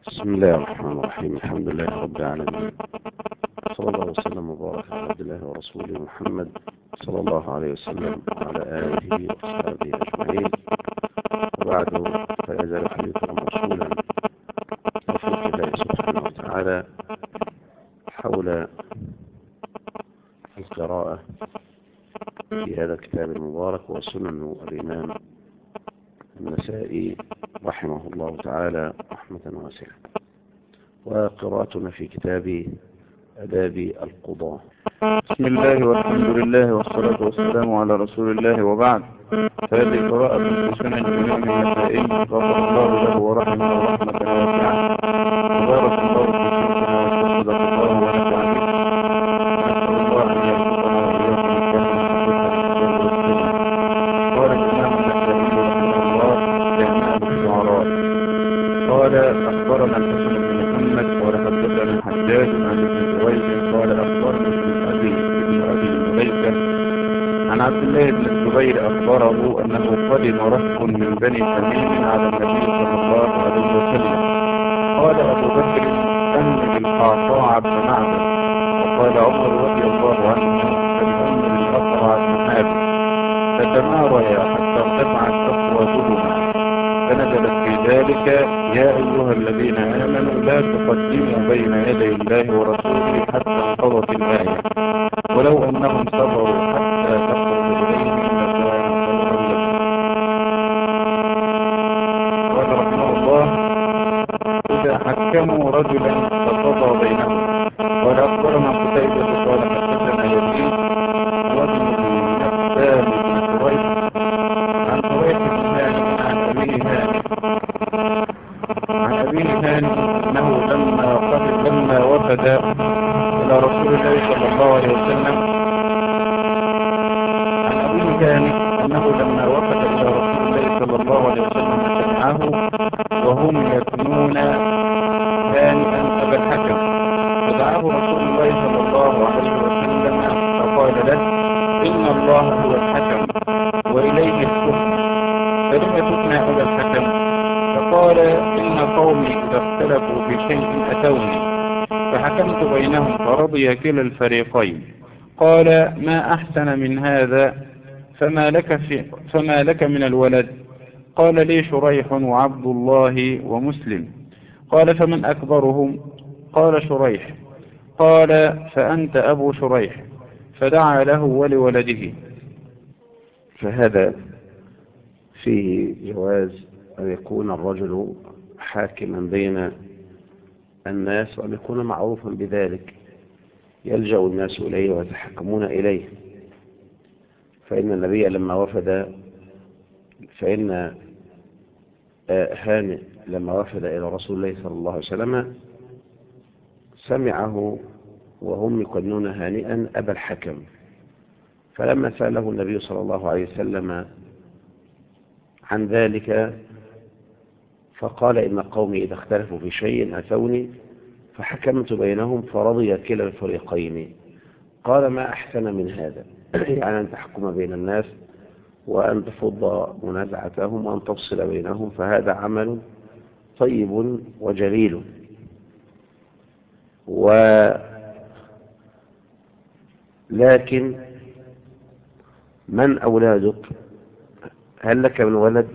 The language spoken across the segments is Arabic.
بسم الله الرحمن الرحيم. الحمد لله رب العالمين، صلى الله وسلم وبارك على عبد الله ورسوله محمد صلى الله عليه وسلم وعلى آله وصحبه أجمعين. وبعد، فلا يزال حديثنا موصولا بتوفيق الله سبحانه وتعالى حول القراءة في هذا الكتاب المبارك وسنن الإمام النسائي رحمه الله تعالى رحمة واسعة، وقراءتنا في كتاب آداب القضاة. بسم الله والحمد لله والصلاة والسلام على رسول الله، وبعد. فهذه قراءة في سنن الإمام النسائي غفر الله له ورحمه رحمة واسعة، وبارك الله في شيخنا وصدق الله ونفع به. نسأل الله أن يرزقنا وإياكم الفهم والسنة. قال الإمام النسائي رحمه الله في أعمال الشعراء، قال أخبرنا الحسن بن محمد قال حدثنا حجاج عن ابن جريج قال أخبرني ابن أبي مليكة عن عبد الله بن الزبير أخبره أنه قدم رهط من بني تميم على النبي صلى الله عليه وسلم. قال أبو بكر أمر القعقاع بن معبد، وقال عمر رضي الله عنه فليؤمر الأقرع بن حابس، فتماريا حتى ارتفعت أصواتهما، فنزلت في ذلك يا أيها الذين آمنوا لا تقدموا بين يدي الله ورسوله حتى انقضت الآية، ولو أنهم صبروا حتى تخرج إليهم لكان خيرا لهم. قال رحمه الله: إذا حكموا رجلا فقضى بينهم. قال أخبرنا قتيبة قال حدثنا يزيد وابن النبال بن شريح عن شريح بن هانئ عن أبيه هانئ أنه لما وفد إلى رسول الله صلى الله عليه وسلم سمعه وهم يثنون هانئا أبا الحكم، فدعاه رسول الله صلى الله عليه وسلم فقال له: إن الله هو الحكم وإليه الحكم، فلم تثنى أبا الحكم؟ فقال: إن قومي إذا اختلفوا في شيء أتوني فحكمت بينهم فرضي كلا الفريقين. قال: ما أحسن من هذا، فما لك من الولد؟ قال: لي شريح وعبد الله ومسلم. قال: فمن أكبرهم؟ قال: شريح. قال: فأنت أبو شريح. فدعا له ولولده. فهذا فيه جواز أن يكون الرجل حاكما بين الناس وأن يكون معروفا بذلك، يلجأ الناس إليه ويتحكمون إليه. فإن النبي لما وفد فإن هانئ لما وفد إلى رسول الله صلى الله عليه وسلم سمعه وهم يكنون هانئا أبا الحكم، فلما سأله النبي صلى الله عليه وسلم عن ذلك فقال: إن قومي إذا اختلفوا في شيء أتوني فحكمت بينهم فرضي كلا الفريقين. قال: ما أحسن من هذا، يعني أن تحكم بين الناس وأن تفض منازعتهم وأن تفصل بينهم، فهذا عمل طيب وجليل. ولكن من أولادك؟ هل لك من ولد؟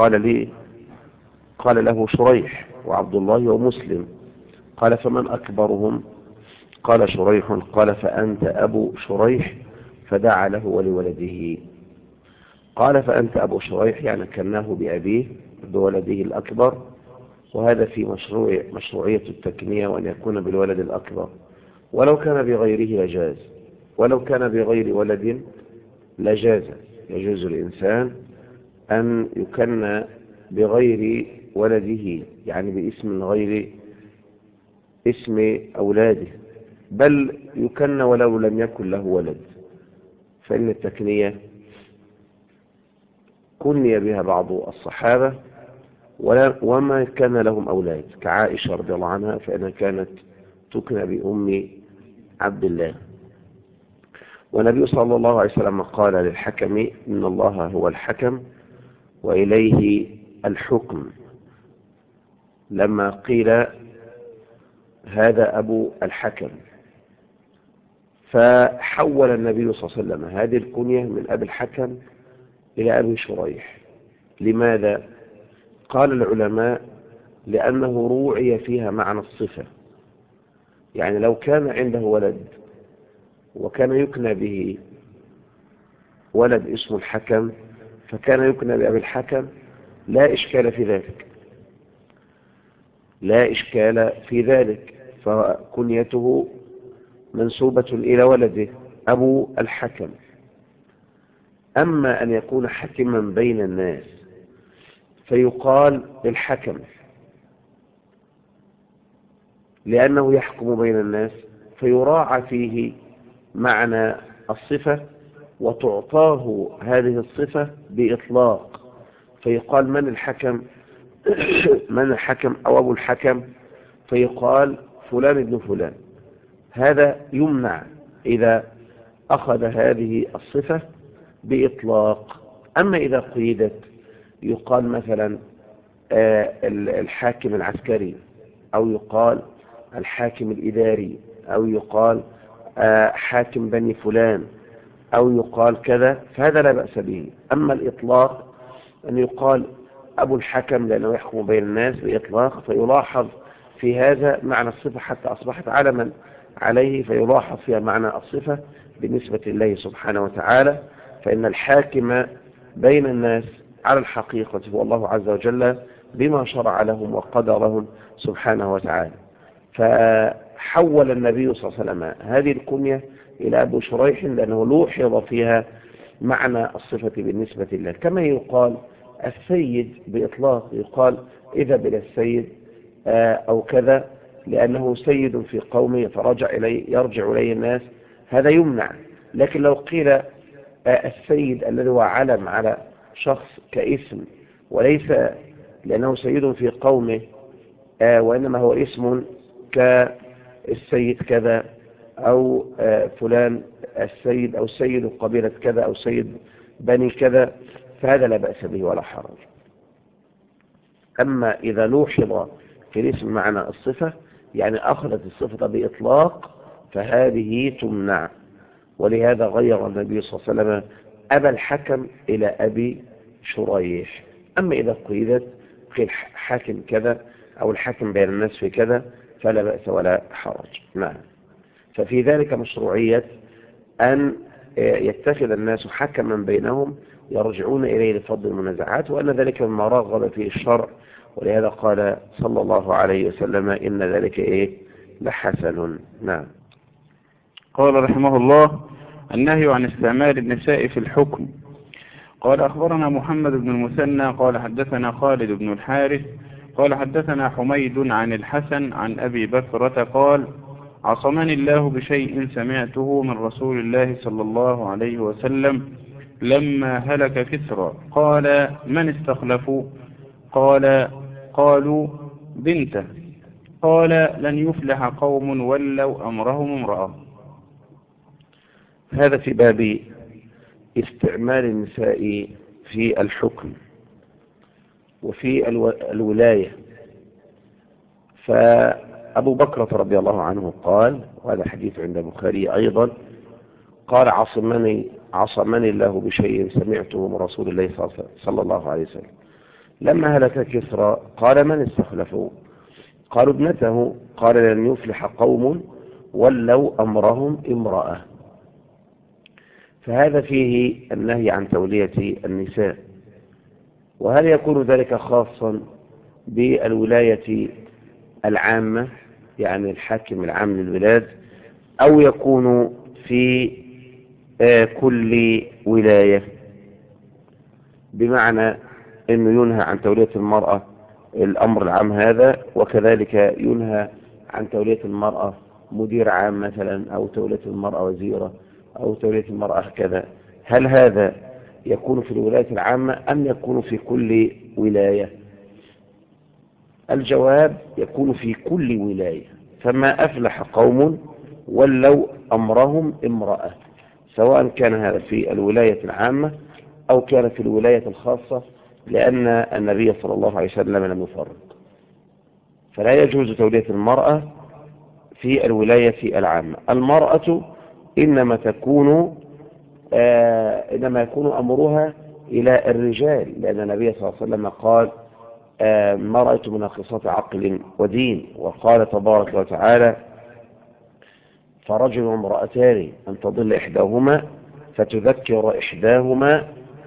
قال له شريح وعبد الله ومسلم. قال: فمن أكبرهم؟ قال: شريح. قال: فأنت أبو شريح. فدعا له ولولده. قال: فأنت أبو شريح، يعني كناه بأبيه بولده الأكبر، وهذا في مشروعية التكنية وأن يكون بالولد الأكبر، ولو كان بغيره لجاز، ولو كان بغير ولد لجاز. يجوز الإنسان أن يكن بغير ولده، يعني باسم غير اسم أولاده، بل يكن ولو لم يكن له ولد، فإن التكنية كني بها بعض الصحابة وما كان لهم أولاد، كعائشة رضي الله عنها فإنها كانت تكنى بأم عبد الله. والنبي صلى الله عليه وسلم قال للحكم: إن الله هو الحكم وإليه الحكم. لما قيل هذا أبو الحكم، فحول النبي صلى الله عليه وسلم هذه الكنية من أبي الحكم إلى أبي شريح. لماذا؟ قال العلماء لأنه روعي فيها معنى الصفة. يعني لو كان عنده ولد وكان يكنى به ولد اسمه الحكم فكان يكنى بأبي الحكم، لا إشكال في ذلك، لا إشكال في ذلك، فكنيته منسوبة إلى ولده أبو الحكم. أما أن يكون حكما بين الناس فيقال الحكم لأنه يحكم بين الناس، فيراعى فيه معنى الصفة وتعطاه هذه الصفة بإطلاق، فيقال من الحكم من الحكم أو أبو الحكم، فيقال فلان ابن فلان. هذا يمنع إذا أخذ هذه الصفة بإطلاق. أما إذا قيدت يقال مثلا الحاكم العسكري، أو يقال الحاكم الإداري، أو يقال حاكم بني فلان، أو يقال كذا، فهذا لا بأس به. أما الإطلاق أن يقال أبو الحكم لأنه يحكم بين الناس بإطلاق، فيلاحظ في هذا معنى الصفة حتى أصبحت علما عليه، فيلاحظ فيها معنى الصفة بالنسبة لله سبحانه وتعالى. فإن الحاكم بين الناس على الحقيقة هو الله عز وجل بما شرع لهم وقدر لهم سبحانه وتعالى. فحول النبي صلى الله عليه وسلم هذه الكنية إلى أبو شريح لأنه لوحظ فيها معنى الصفة بالنسبة له. كما يقال السيد بإطلاق، يقال اذهب إلى السيد أو كذا لأنه سيد في قومه يرجع إليه الناس، هذا يمنع. لكن لو قيل السيد الذي هو علم على شخص كاسم، وليس لأنه سيد في قومه وإنما هو اسم كالسيد كذا، أو فلان السيد، أو سيد قبيلة كذا، أو سيد بني كذا، فهذا لا بأس به ولا حرج. أما إذا لوحظ في الاسم معنى الصفة، يعني أخذت الصفة بإطلاق، فهذه تمنع. ولهذا غير النبي صلى الله عليه وسلم أبا الحكم إلى أبي شريح. أما إذا قيل حاكم كذا أو الحاكم بين الناس في كذا فلا بأس ولا حرج. نعم. ففي ذلك مشروعية أن يتخذ الناس حكما بينهم يرجعون إليه لفضل المنازعات، وأن ذلك مما رغب فيه الشرع. ولهذا قال صلى الله عليه وسلم إن ذلك لحسن. نعم. قال رحمه الله: النهي عن استعمال النساء في الحكم. قال أخبرنا محمد بن المثنى قال حدثنا خالد بن الحارث قال حدثنا حميد عن الحسن عن أبي بكرة قال: عصمني الله بشيء سمعته من رسول الله صلى الله عليه وسلم لما هلك كسرى. قال: من استخلفوا؟ قالوا بنته. قال: لن يفلح قوم ولوا أمرهم امرأة. هذا في باب استعمال النساء في الحكم وفي الولاية. فأبو بكرة رضي الله عنه قال، وهذا حديث عند البخاري أيضا، قال: عصمني الله بشيء سمعته من رسول الله صلى الله عليه وسلم لما هلك كسرى. قال: من استخلفوا؟ قالوا ابنته. قال: لن يفلح قوم ولوا أمرهم امرأة. فهذا فيه النهي عن تولية النساء. وهل يكون ذلك خاصا بالولاية العامة، يعني الحاكم العام للبلاد، أو يكون في كل ولاية؟ بمعنى أنه ينهى عن تولية المرأة الأمر العام هذا، وكذلك ينهى عن تولية المرأة مدير عام مثلا، أو تولية المرأة وزيرة، أو تولية المرأة كذا. هل هذا يكون في الولاية العامة أم يكون في كل ولاية؟ الجواب: يكون في كل ولاية. فما أفلح قوم ولوا أمرهم امرأة، سواء كان هذا في الولاية العامة أو كان في الولاية الخاصة، لأن النبي صلى الله عليه وسلم لم يفرق. فلا يجوز تولية المرأة في الولاية العامة. المرأة إنما يكون أمرها إلى الرجال، لأن النبي صلى الله عليه وسلم قال ما رأيت مناقصات عقل ودين، وقال تبارك وتعالى فرجل وامرأتان أن تضل إحداهما فتذكر إحداهما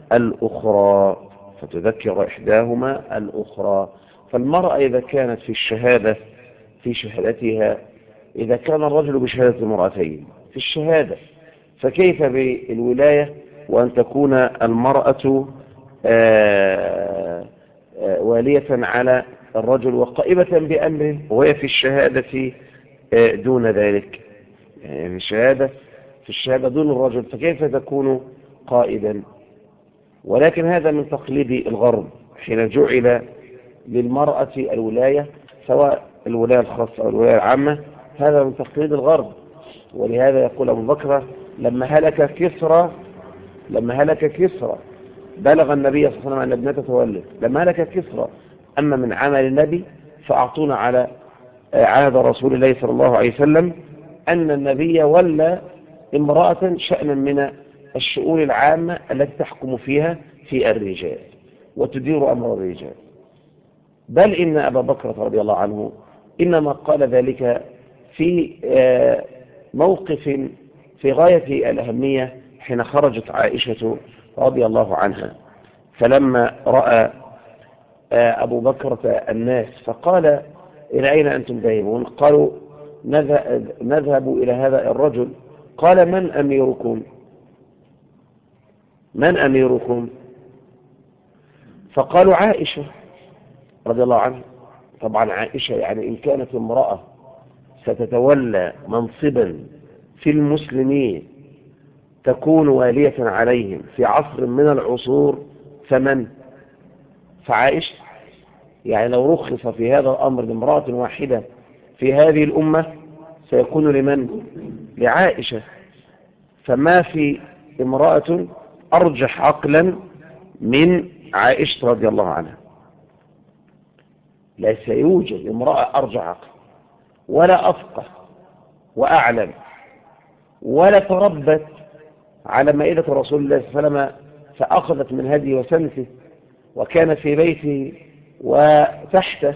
الأخرى. فالمرأة إذا كانت في شهادتها، إذا كان الرجل بشهادة المرأتين في الشهادة، فكيف بالولاية وأن تكون المرأة والية على الرجل وقائمة بأمره وهي في الشهادة دون ذلك، يعني في الشهادة دون الرجل، فكيف تكون قائدا؟ ولكن هذا من تقليد الغرب حين جعل للمرأة الولاية، سواء الولاية الخاصة أو الولاية العامة، هذا من تقليد الغرب. ولهذا يقول أبو بكر لما هلك كسرى بلغ النبي صلى الله عليه وسلم أن ابنته تولد، لما هلك كسرى أما من عمل النبي فأعطونا على عهد رسول الله صلى الله عليه وسلم أن النبي ولى امرأة شأنا من الشؤون العامة التي تحكم فيها في الرجال وتدير أمر الرجال. بل إن أبا بكر رضي الله عنه إنما قال ذلك في موقف في غاية الأهمية حين خرجت عائشة رضي الله عنها، فلما رأى أبو بكر الناس فقال إلى أين أنتم ذاهبون؟ قالوا نذهب إلى هذا الرجل. قال من أميركم؟ فقالوا عائشة رضي الله عنها. طبعا عائشة يعني إن كانت امرأة ستتولى منصبا في المسلمين تكون والية عليهم في عصر من العصور فعائشة. يعني لو رخص في هذا الأمر لامرأة واحدة في هذه الأمة سيكون لمن؟ لعائشة. فما في امرأة أرجح عقلا من عائشة رضي الله عنها، لا سيوجد امرأة أرجح عقلا ولا أفقه وأعلم ولا تربت على مائدة رسول الله صلى الله عليه وسلم فأخذت من هدي وسنته وكان في بيته وتحته.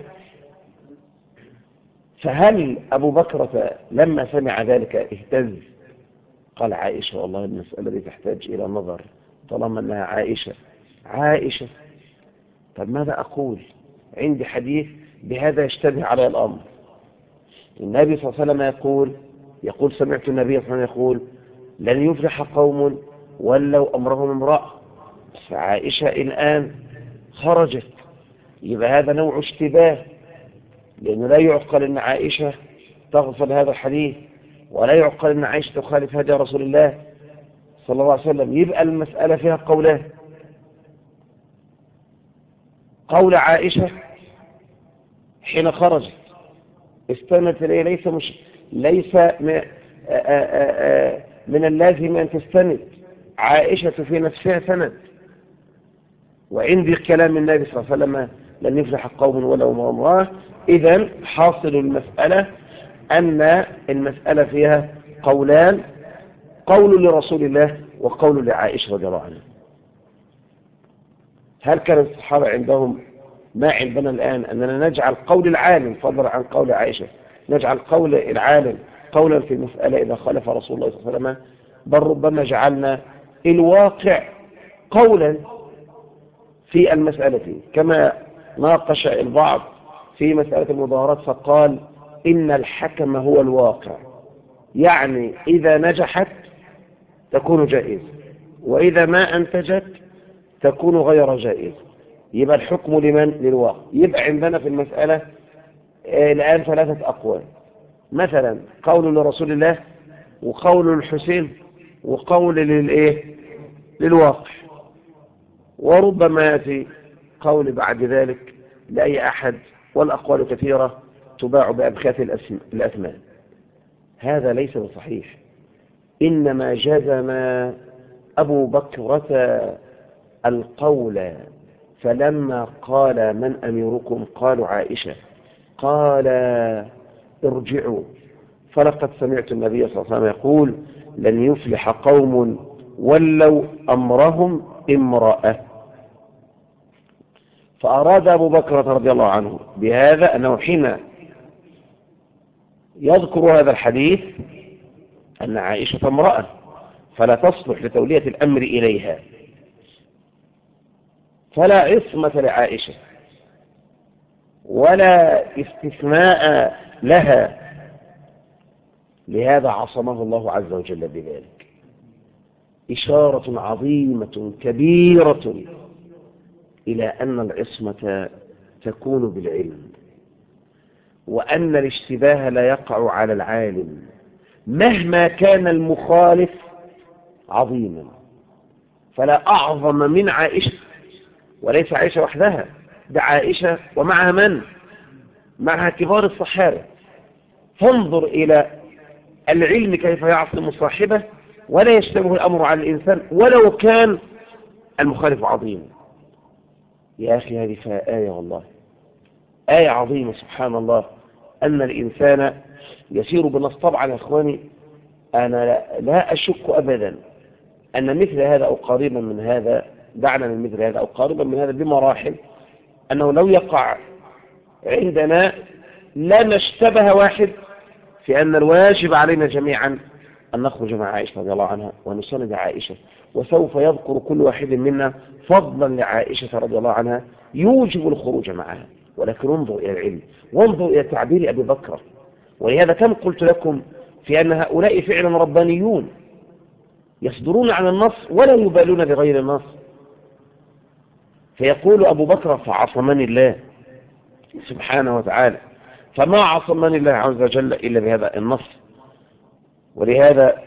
فهل أبو بكر لما سمع ذلك اهتز؟ قال عائشة والله المسألة دي تحتاج إلى نظر، طالما أنها عائشة. طب ماذا أقول؟ عندي حديث بهذا يشتبه على الأمر. النبي صلى الله عليه وسلم يقول سمعت النبي صلى الله عليه وسلم يقول لن يفلح قوم ولوا أمرهم امرأة. فعائشة الآن خرجت، يبقى هذا نوع اشتباه، لأنه لا يعقل أن عائشة تغفل هذا الحديث، ولا يعقل أن عائشة تخالف هدي رسول الله صلى الله عليه وسلم. يبقى المسألة فيها قولان: قول عائشة حين خرجت استندت إليه ليس من اللازم أن تستند عائشة في نفسها سند، وعندي كلام النبي صلى الله عليه وسلم لن يفلح قوم ولو امرأة. إذن حاصل المسألة أن المسألة فيها قولان: قول لرسول الله وقول لعائشة رضي الله عنها. هل كان الصحابة عندهم ما عندنا الآن أننا نجعل قول العالم فضلا عن قول عائشة، نجعل قول العالم قولا في المسألة إذا خالف رسول الله صلى الله عليه وسلم؟ بل ربما جعلنا الواقع قولا في المسألة، كما ناقش البعض في مسألة المظاهرات فقال إن الحكم هو الواقع، يعني إذا نجحت تكون جائزة وإذا ما أنتجت تكون غير جائزة. يبقى الحكم لمن؟ للواقع. يبقى عندنا في المسألة الآن 3 أقوال، مثلا قول لرسول الله وقول للحسين وقول للواقع، وربما يأتي قول بعد ذلك لأي أحد، والأقوال كثيرة تباع بأبخاث الأثمان. هذا ليس بصحيح. إنما جزم أبو بكرة القول، فلما قال من أميركم قالوا عائشة، قال ارجعوا، فلقد سمعت النبي صلى الله عليه وسلم يقول لن يفلح قوم ولوا أمرهم امرأة. فأراد أبو بكر رضي الله عنه بهذا أنه حين يذكر هذا الحديث أن عائشة امرأة فلا تصلح لتولية الأمر إليها، فلا عصمة لعائشة ولا استثناء لها، لهذا عصمه الله عز وجل بذلك. إشارة عظيمة كبيرة إلى أن العصمة تكون بالعلم، وأن الاشتباه لا يقع على العالم مهما كان المخالف عظيما. فلا أعظم من عائشة، وليس عائشة وحدها، ده عائشة ومعها من؟ معها كبار الصحابة. فانظر إلى العلم كيف يعصم صاحبه ولا يشتبه الأمر على الإنسان ولو كان المخالف عظيم. يا أخي هذه فيها آية، والله آية عظيمة سبحان الله، أن الإنسان يسير بالنص. طبعا يا أخواني أنا لا أشك أبدا أن مثل هذا أو قريبا من هذا، دعنا من مثل هذا أو قريبا من هذا بمراحل، أنه لو يقع عندنا لا نشتبه واحد في أن الواجب علينا جميعا أن نخرج مع عائشة رضي الله عنها ونساند عائشة، وسوف يذكر كل واحد منا فضلا لعائشة رضي الله عنها يوجب الخروج معها. ولكن انظر إلى العلم وانظر إلى تعبير أبي بكر. ولهذا كم قلت لكم في أن هؤلاء فعلا ربانيون يصدرون عن النص ولا يبالون بغير النص. فيقول أبو بكر فعصمني الله سبحانه وتعالى، فما عصمني الله عز وجل إلا بهذا النص. ولهذا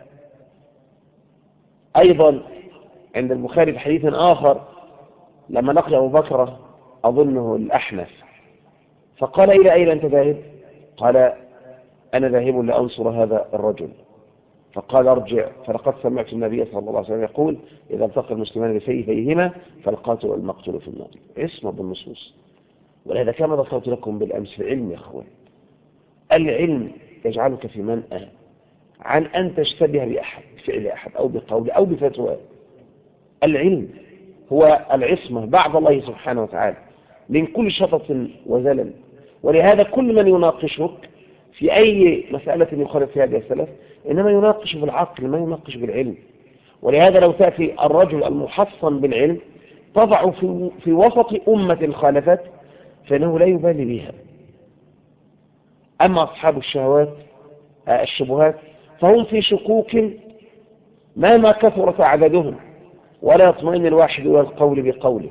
أيضا عند البخاري في حديث آخر لما لقي أبو بكر أظنه الأحنف فقال إلى أين أنت ذاهب؟ قال أنا ذاهب لأنصر هذا الرجل. فقال ارجع فلقد سمعت النبي صلى الله عليه وسلم يقول إذا التقى المسلمان بسيفيهما فالقاتل والمقتول في النار. اسمع بالنصوص. ولهذا كما ذكرت لكم بالأمس في العلم يا أخوان، العلم يجعلك في منأى عن أن تشتبه بأحد بفعل أحد أو بقول أو بفتوى. العلم هو العصمة بعد الله سبحانه وتعالى من كل شطط وزلل. ولهذا كل من يناقشك في أي مسألة يخالف فيها هذه السلف إنما يناقش بالعقل ما يناقش بالعلم. ولهذا لو تأتي الرجل المحصن بالعلم تضع في وسط أمة خالفت فإنه لا يبالي بها. أما أصحاب الشبهات فهم في شكوك مهما كثرت عددهم ولا يطمئن الواحد إلى القول بقوله،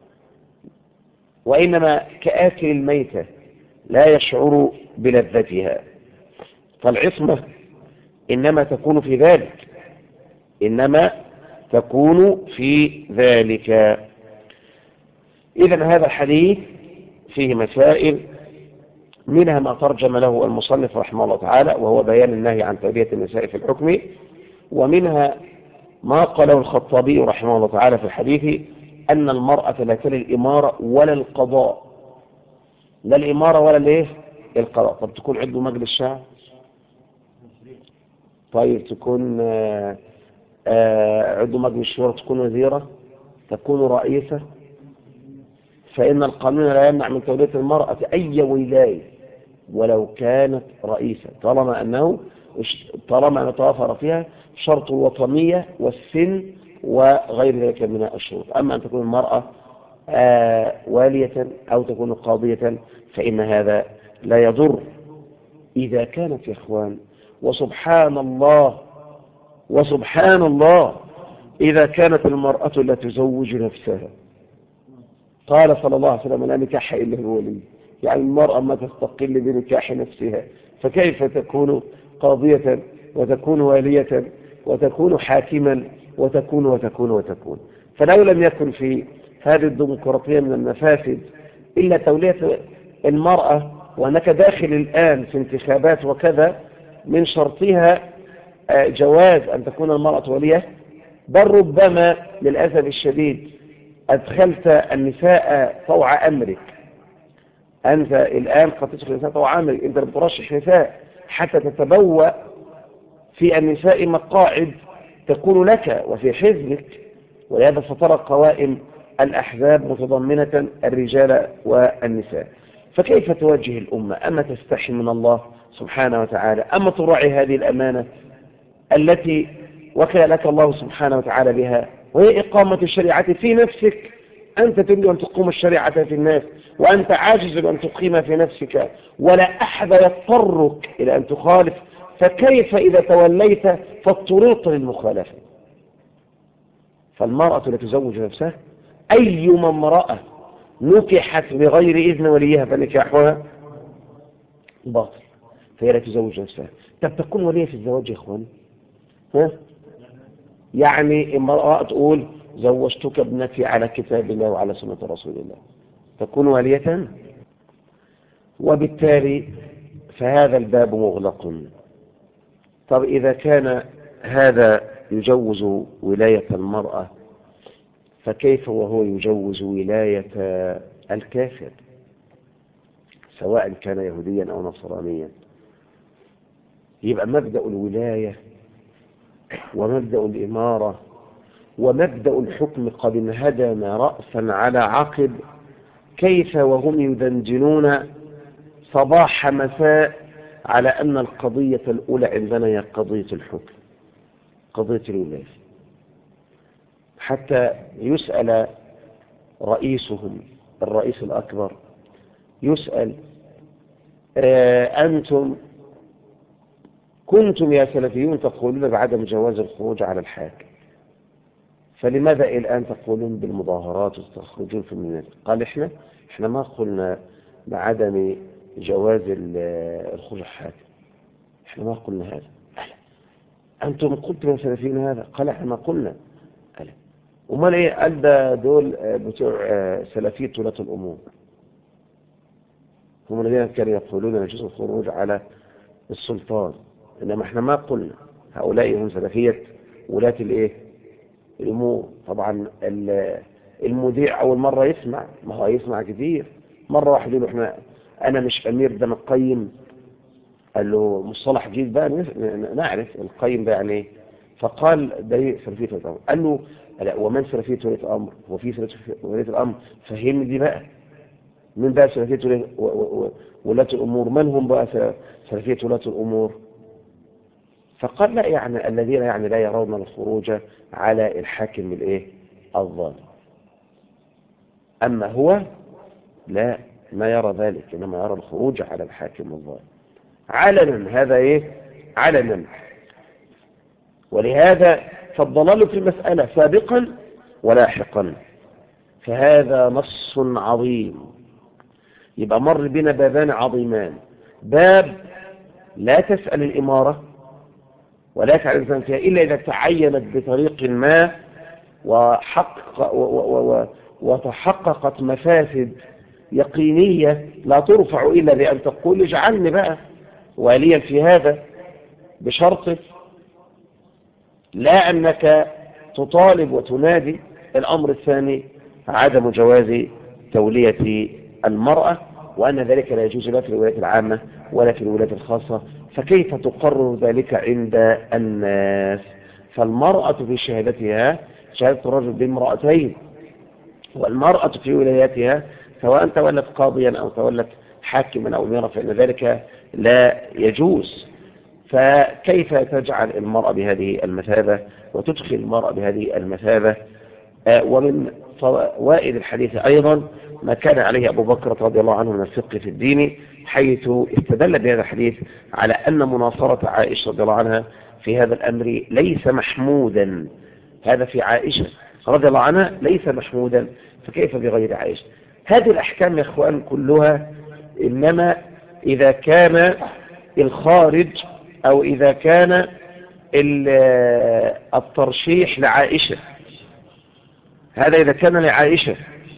وإنما كآكل الميتة لا يشعر بلذتها. فالعصمة إنما تكون في ذلك، إنما تكون في ذلك. إذن هذا الحديث فيه مسائل، منها ما ترجم له المصنف رحمه الله تعالى وهو بيان النهي عن تولية النساء في الحكم، ومنها ما قاله الخطابي رحمه الله تعالى في الحديث أن المرأة لا تلي الإمارة ولا القضاء، لا الإمارة ولا الايه القضاء. طب تكون عضو مجلس الشعب، طيب تكون عضو مجلس الشورى، تكون وزيرة، تكون رئيسة. فإن القانون لا يمنع من تولية المرأة أي ولاية ولو كانت رئيسة طالما أن توافر فيها شرط الوطنية والسن وغير ذلك من الشروط. أما أن تكون المرأة والية أو تكون قاضية فإن هذا لا يضر إذا كانت يا إخوان. وسبحان الله إذا كانت المرأة لا تزوج نفسها. قال صلى الله عليه وسلم لا نكاح إلا الولي، يعني المرأة ما تستقل بنكاح نفسها فكيف تكون قاضية وتكون والية وتكون حاكما وتكون وتكون وتكون. فلو لم يكن في هذه الديمقراطية من المفاسد إلا تولية المرأة، وأنك داخل الآن في انتخابات وكذا من شرطها جواز أن تكون المرأة ولية، بل ربما للأسف الشديد أدخلت النساء طوع أمرك أنت الآن قد تدخل نساء وعامل، أنت بترشح نساء حتى تتبوأ في النساء مقاعد تكون لك وفي حزبك، ولهذا سترى قوائم الأحزاب متضمنة الرجال والنساء. فكيف توجه الأمة؟ أما تستحي من الله سبحانه وتعالى، أما تراعي هذه الأمانة التي وكل لك الله سبحانه وتعالى بها، وهي إقامة الشريعة في نفسك. أنت تريد أن تقوم الشريعة في الناس وأنت عاجز أن تقيم في نفسك، ولا أحد يضطرك إلى أن تخالف، فكيف إذا توليت فاضطررت للمخالفة؟ فالمرأة لا تزوج نفسها، أيما امرأة نكحت بغير إذن وليها فنكاحها باطل، فهي لا تزوج نفسها. طب تكون ولية في الزواج يا إخواني؟ ها؟ يعني امرأة تقول زوجتك ابنتي على كتاب الله وعلى سنة رسول الله، تكون ولية؟ وبالتالي فهذا الباب مغلق. طب إذا كان هذا يجوز ولاية المرأة، فكيف وهو يجوز ولاية الكافر سواء كان يهوديا أو نصرانيا؟ يبقى مبدأ الولاية ومبدأ الإمارة ومبدأ الحكم قد انهدم رأسا على عقب، كيف وهم يدندنون صباح مساء على أن القضية الأولى عندنا هي قضية الحكم، قضية الولاية، حتى يسأل رئيسهم الرئيس الأكبر، يسأل أنتم كنتم يا سلفيون تقولون بعدم جواز الخروج على الحاكم، فلماذا الآن تقولون بالمظاهرات وتخرجون في الميادين؟ قال إحنا ما قلنا بعدم جواز الخروج على الحاكم، إحنا ما قلنا هذا. أنتم قلتم يا سلفيون هذا؟ قال إحنا ما قلنا. وما ليه؟ قال ده دول بتوع سلفية ولاة الأمور، هم الذين كانوا يقولون يجوز الخروج على السلطان، إنما إحنا ما قلنا. هؤلاء هم سلفية ولاة الأمور. طبعا المذيع أول مرة يسمع، ما هو يسمع كثير، مرة واحد يقول له أنا مش أمير، ده مقيم. قال له مصطلح جديد بقى نعرف القيم ده يعني ايه. فقال ده سلفية ولية الأمر. قال له لا، ومن سلفية ولية الأمر؟ وفي سلفية ولية الأمر، فهمني دي بقى، من بقى سلفية ولاة الأمور؟ من هم بقى سلفية ولاة الأمور؟ فقال لا، يعني الذين يعني لا يرون الخروج على الحاكم الظالم. أما هو لا، ما يرى ذلك، إنما يرى الخروج على الحاكم الظالم علنا. هذا علنا. ولهذا فالضلال في المسألة سابقا ولاحقا، فهذا نص عظيم. يبقى مر بنا بابان عظيمان: باب لا تسأل الإمارة ولا تعلم الإنسان فيها إلا إذا تعينت بطريق ما وتحققت مفاسد يقينية لا ترفع إلا بأن تقول اجعلني بقى واليا في هذا، بشرط لا أنك تطالب وتنادي. الأمر الثاني عدم جواز تولية المرأة، وأن ذلك لا يجوز لا في الولايات العامة ولا في الولايات الخاصة. فكيف تقرر ذلك عند الناس؟ فالمرأة في شهادتها شهادة الرجل بامرأتين، والمرأة في ولاياتها سواء تولت قاضيا أو تولت حاكما أو أميرا فإن ذلك لا يجوز. فكيف تجعل المرأة بهذه المثابة وتدخل المرأة بهذه المثابة؟ ومن فوائد الحديث أيضا ما كان عليه أبو بكر رضي الله عنه من الفقه في الدين، حيث استدل بهذا الحديث على أن مناصرة عائشة رضي الله عنها في هذا الأمر ليس محمودا. هذا في عائشة رضي الله عنها ليس محمودا، فكيف بغير عائشة؟ هذه الأحكام يا إخوان كلها إنما إذا كان الخارج أو إذا كان الترشيح لعائشة، هذا إذا كان لعائشة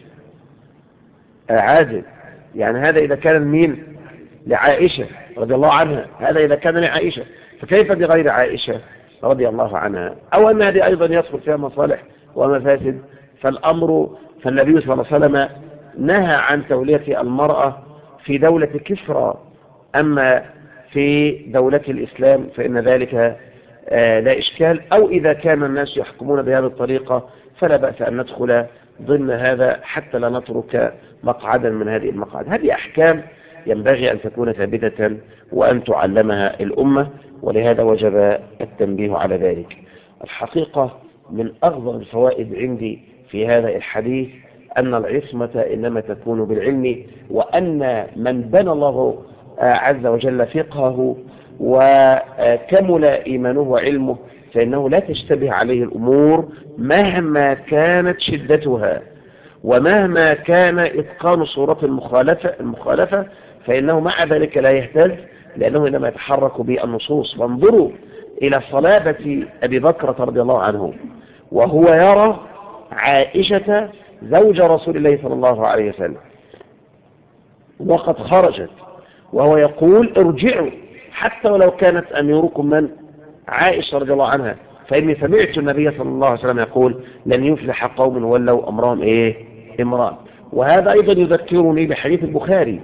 عادل، يعني هذا إذا كان مين؟ لعائشة رضي الله عنها، هذا إذا كان لعائشة، فكيف بغير عائشة رضي الله عنها؟ أو أن هذه أيضا يدخل فيها مصالح ومفاسد. فالنبي صلى الله عليه وسلم نهى عن تولية المرأة في دولة كسرى. أما في دولة الإسلام فإن ذلك لا إشكال، أو إذا كان الناس يحكمون بهذه الطريقة فلا بأس أن ندخل ضمن هذا حتى لا نترك مقعدا من هذه المقاعد. هذه أحكام ينبغي أن تكون ثابتة وأن تعلمها الأمة، ولهذا وجب التنبيه على ذلك. الحقيقة من أغضب الفوائد عندي في هذا الحديث أن العصمة إنما تكون بالعلم، وأن من بنى الله عز وجل فقهه وكمل إيمانه وعلمه فإنه لا تشتبه عليه الأمور مهما كانت شدتها ومهما كان إتقان صورة المخالفة، فإنه مع ذلك لا يهتز، لأنه إنما يتحرك بالنصوص. وانظروا إلى صلابة أبي بكر رضي الله عنه وهو يرى عائشة زوج رسول الله صلى الله عليه وسلم وقد خرجت، وهو يقول ارجعوا حتى ولو كانت أميركم من عائشة رضي الله عنها، فإني سمعت النبي صلى الله عليه وسلم يقول لن يفلح قوم ولوا أمرهم امرأة. وهذا أيضا يذكرني بحديث البخاري،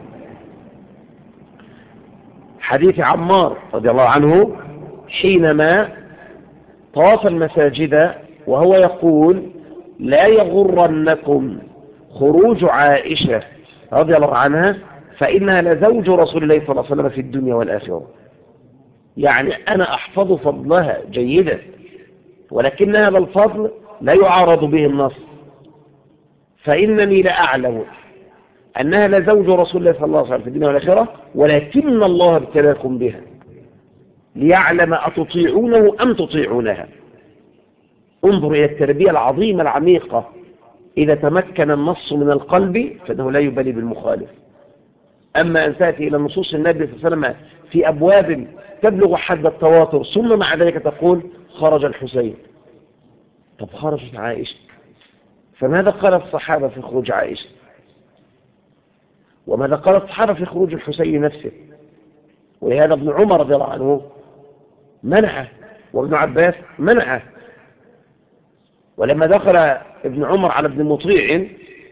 حديث عمار رضي الله عنه حينما طاف المساجد وهو يقول لا يغرنكم خروج عائشة رضي الله عنها فإنها لزوج رسول الله صلى الله عليه وسلم في الدنيا والآخرة. يعني أنا أحفظ فضلها جيدا، ولكن هذا الفضل لا يعارض به النص، فإنني لأعلم أنها لزوج رسول الله صلى الله عليه وسلم في الدنيا والآخرة، ولكن الله ابتلاكم بها ليعلم أتطيعونه أم تطيعونها. انظر إلى التربية العظيمة العميقة. إذا تمكن النص من القلب فإنه لا يبالي بالمخالف. أما أن تأتي إلى نصوص النبي صلى الله عليه وسلم في أبواب تبلغ حد التواتر ثم مع ذلك تقول خرج الحسين، طب خرجت عائشة، فماذا قال الصحابة في خروج عائشة؟ وماذا قال الصحابة في خروج الحسين نفسه؟ ولهذا ابن عمر رضي الله عنه منعه، وابن عباس منعه. ولما دخل ابن عمر على ابن مطيع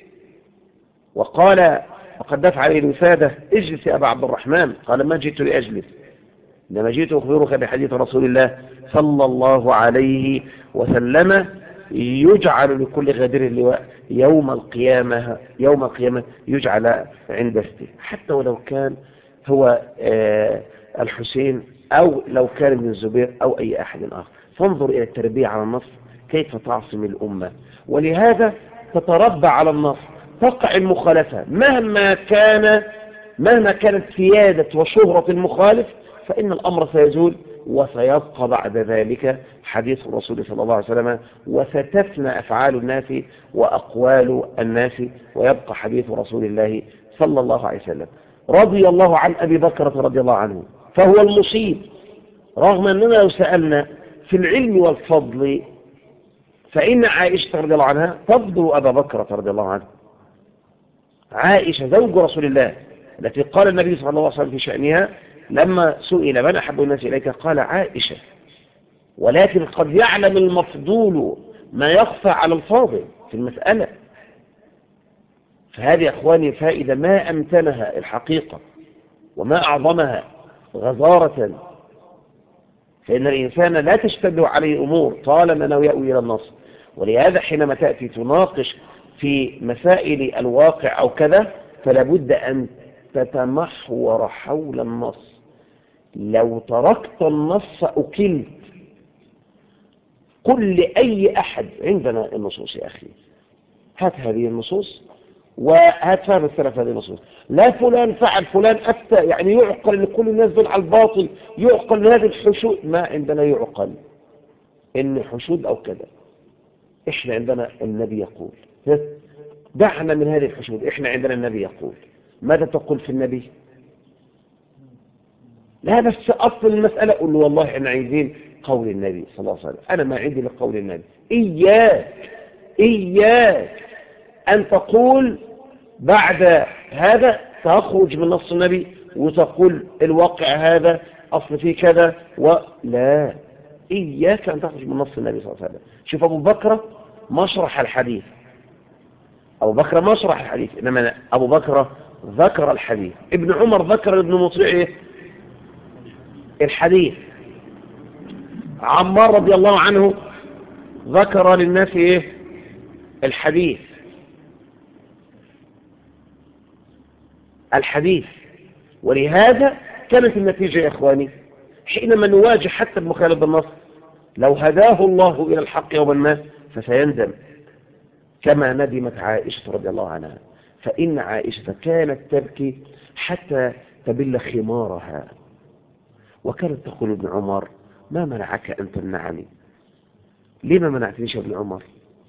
وقال وقد دفع عليه الوسادة اجلس يا أبا عبد الرحمن، قال ما جئت لأجلس إنما جئت أخبرك بحديث رسول الله صلى الله عليه وسلم يجعل لكل غادر اللواء يوم القيامة يجعل عند استه، حتى ولو كان هو الحسين أو لو كان ابن الزبير أو أي أحد آخر. فانظر إلى التربية على النص كيف تعصم الأمة، ولهذا تتربى على النص. تقع المخالفة مهما كانت سيادة وشهرة المخالف فإن الأمر سيزول، وسيبقى بعد ذلك حديث الرسول صلى الله عليه وسلم، وستفنى أفعال الناس وأقوال الناس، ويبقى حديث رسول الله صلى الله عليه وسلم. رضي الله عن أبي بكر رضي الله عنه فهو المصيب، رغم أننا لو سألنا في العلم والفضل فإن عائشة رضي الله عنها تفضل أبا بكر رضي الله عنه. عائشة زوج رسول الله التي قال النبي صلى الله عليه وسلم في شأنها لما سئل من أحب الناس إليك قال عائشة، ولكن قد يعلم المفضول ما يخفى على الفاضل في المسألة. فهذه أخواني فائدة ما أمتنها الحقيقة وما أعظمها غزارة، فإن الإنسان لا تشتبه عليه أمور طالما أنه يأوي إلى النص. ولهذا حينما تأتي تناقش في مسائل الواقع أو كذا فلا بد أن تتمحور حول النص. لو تركت النص أكلت. قل لأي أحد عندنا النصوص يا أخي، هات هذه النصوص وهات فهم السلف هذه النصوص، لا فلان فعل فلان أفتى، يعني يعقل لكل الناس دول على الباطل، يعقل لهذه الحشود. ما عندنا يعقل إن حشود أو كذا، إحنا عندنا النبي يقول. دعنا من هذه الحشود، إحنا عندنا النبي يقول. ماذا تقول في النبي؟ لا بس أصل المسألة قل له والله إحنا عايزين قول النبي صلى الله عليه وسلم. أنا ما عندي لقول النبي. إياك أن تقول بعد هذا تخرج من نص النبي وتقول الواقع هذا أصل فيه كذا ولا. إياك أن تخرج من نص النبي صلى الله عليه وسلم. شوف أبو بكر مشرح الحديث، إنما أبو بكر ذكر الحديث، ابن عمر ذكر ابن مطيع إيه؟ الحديث. عمار رضي الله عنه ذكر للناس إيه؟ الحديث. ولهذا كانت النتيجة يا إخواني حينما نواجه حتى بمخالف النص، لو هداه الله إلى الحق يوما ما فسيندم، كما ندمت عائشة رضي الله عنها. فإن عائشة كانت تبكي حتى تبل خمارها، وكانت تقول ابن عمر: ما منعك أن تمنعني؟ لما منعتنيش يا ابن عمر؟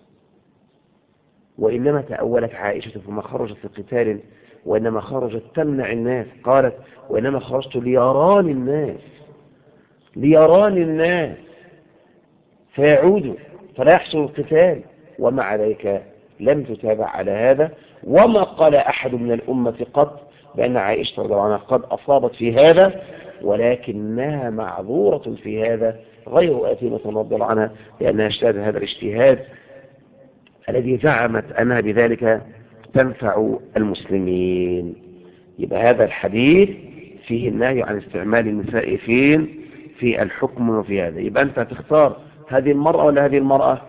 وإنما تأولت عائشة فما خرجت في قتال، وإنما خرجت تمنع الناس. قالت: وإنما خرجت ليراني الناس فيعودوا فلا يحصل القتال. ومع ذلك لم تتابع على هذا، وما قال أحد من الأمة قط بأن عائشة رضي الله عنها قد أصابت في هذا، ولكنها معذورة في هذا غير آثمة رضي الله عنها، لأنها اجتهدت هذا الاجتهاد الذي زعمت أنها بذلك تنفع المسلمين. يبقى هذا الحديث فيه النهي عن استعمال النساء في الحكم وفي هذا. يبقى أنت تختار هذه المرأة ولا هذه المرأة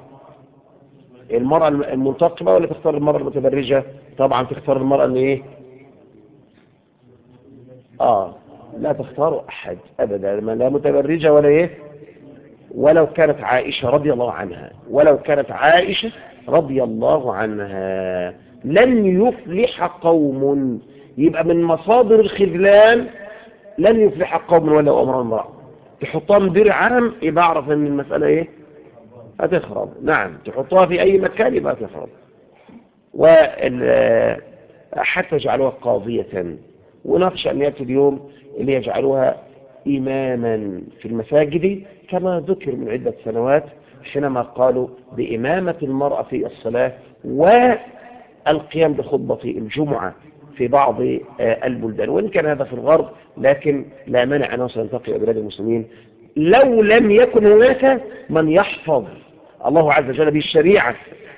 المنتقبة، ولا تختار المرأة المتبرجة؟ طبعا تختار المرأة اللي ايه؟ لا تختار أحد أبدا، لا متبرجة ولا ايه، ولو كانت عائشة رضي الله عنها. لن يفلح قوم، يبقى من مصادر الخذلان لن يفلح قوم ولو أمر امرأة. تحطها مدير عام يبقى اعرف ان المسألة ايه؟ هتخرب. نعم، تحطها في اي مكان يبقى هتخرب. حتى جعلوها قاضية، ونخشى ان يأتي اليوم اللي يجعلوها إماما في المساجد، كما ذكر من عدة سنوات حينما قالوا بإمامة المرأة في الصلاة والقيام بخطبة الجمعة في بعض البلدان. وإن كان هذا في الغرب، لكن لا مانع أنه سينتقل إلى بلاد المسلمين لو لم يكن هناك من يحفظ الله عز وجل به الشريعة.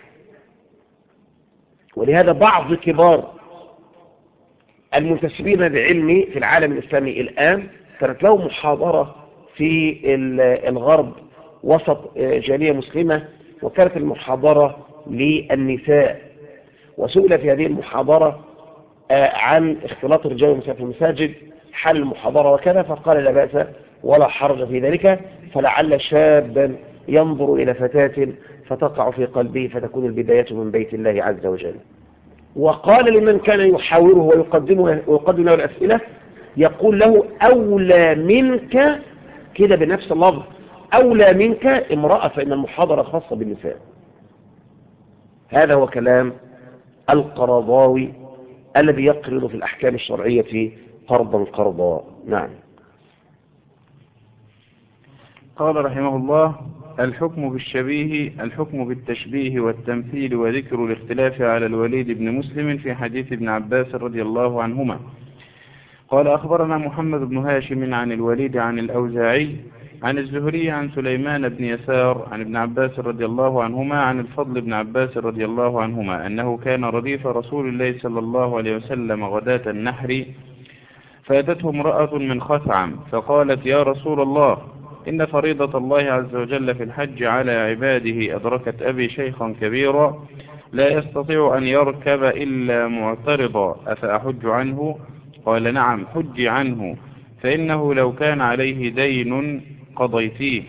ولهذا بعض كبار المنتسبين للعلم في العالم الإسلامي الآن كانت له محاضرة في الغرب وسط جالية مسلمة، وكانت المحاضرة للنساء، وسئل في هذه المحاضرة عن اختلاط الرجال والنساء في المساجد، حل المحاضرة وكذا، فقال: لا بأس ولا حرج في ذلك، فلعل شابا ينظر إلى فتاة فتقع في قلبه فتكون البداية من بيت الله عز وجل. وقال لمن كان يحاوره ويقدم له الأسئلة، يقول له: أولى منك، كده بنفس اللفظ، أولى منك امرأة، فإن المحاضرة خاصة بالنساء. هذا هو كلام القرضاوي الذي يقرض في الأحكام الشرعية قرضا. نعم. قال رحمه الله: الحكم بالشبيه، الحكم بالتشبيه والتمثيل، وذكر الاختلاف على الوليد بن مسلم في حديث ابن عباس رضي الله عنهما. قال: أخبرنا محمد بن هاشم عن الوليد عن الأوزاعي عن الزهري عن سليمان بن يسار عن ابن عباس رضي الله عنهما عن الفضل بن عباس رضي الله عنهما أنه كان رديف رسول الله صلى الله عليه وسلم غداة النحر، فأتته امرأة من خثعم فقالت: يا رسول الله، إن فريضة الله عز وجل في الحج على عباده أدركت أبي شيخا كبيرا لا يستطيع أن يركب إلا معترضا، أفأحج عنه؟ قال: نعم، حج عنه، فإنه لو كان عليه دين قضيتيه.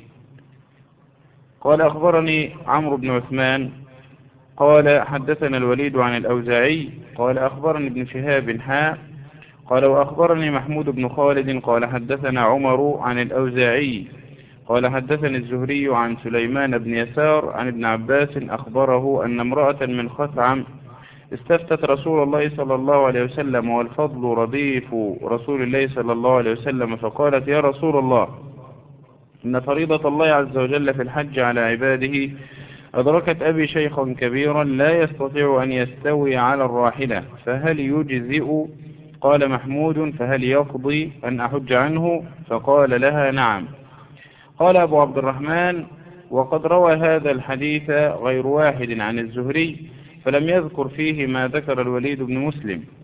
قال: أخبرني عمرو بن عثمان قال: حدثنا الوليد عن الأوزاعي قال: أخبرني ابن شهاب قال: وأخبرني محمود بن خالد قال: حدثنا عمر عن الأوزاعي قال: حدثني الزهري عن سليمان بن يسار عن ابن عباس أخبره أن امرأة من خثعم استفتت رسول الله صلى الله عليه وسلم والفضل رديف رسول الله صلى الله عليه وسلم، فقالت: يا رسول الله، إن فريضة الله عز وجل في الحج على عباده أدركت أبي شيخا كبيرا لا يستطيع أن يستوي على الراحلة، فهل يجزئ؟ قال محمود: فهل يقضي أن أحج عنه؟ فقال لها: نعم. قال أبو عبد الرحمن: وقد روى هذا الحديث غير واحد عن الزهري، فلم يذكر فيه ما ذكر الوليد بن مسلم.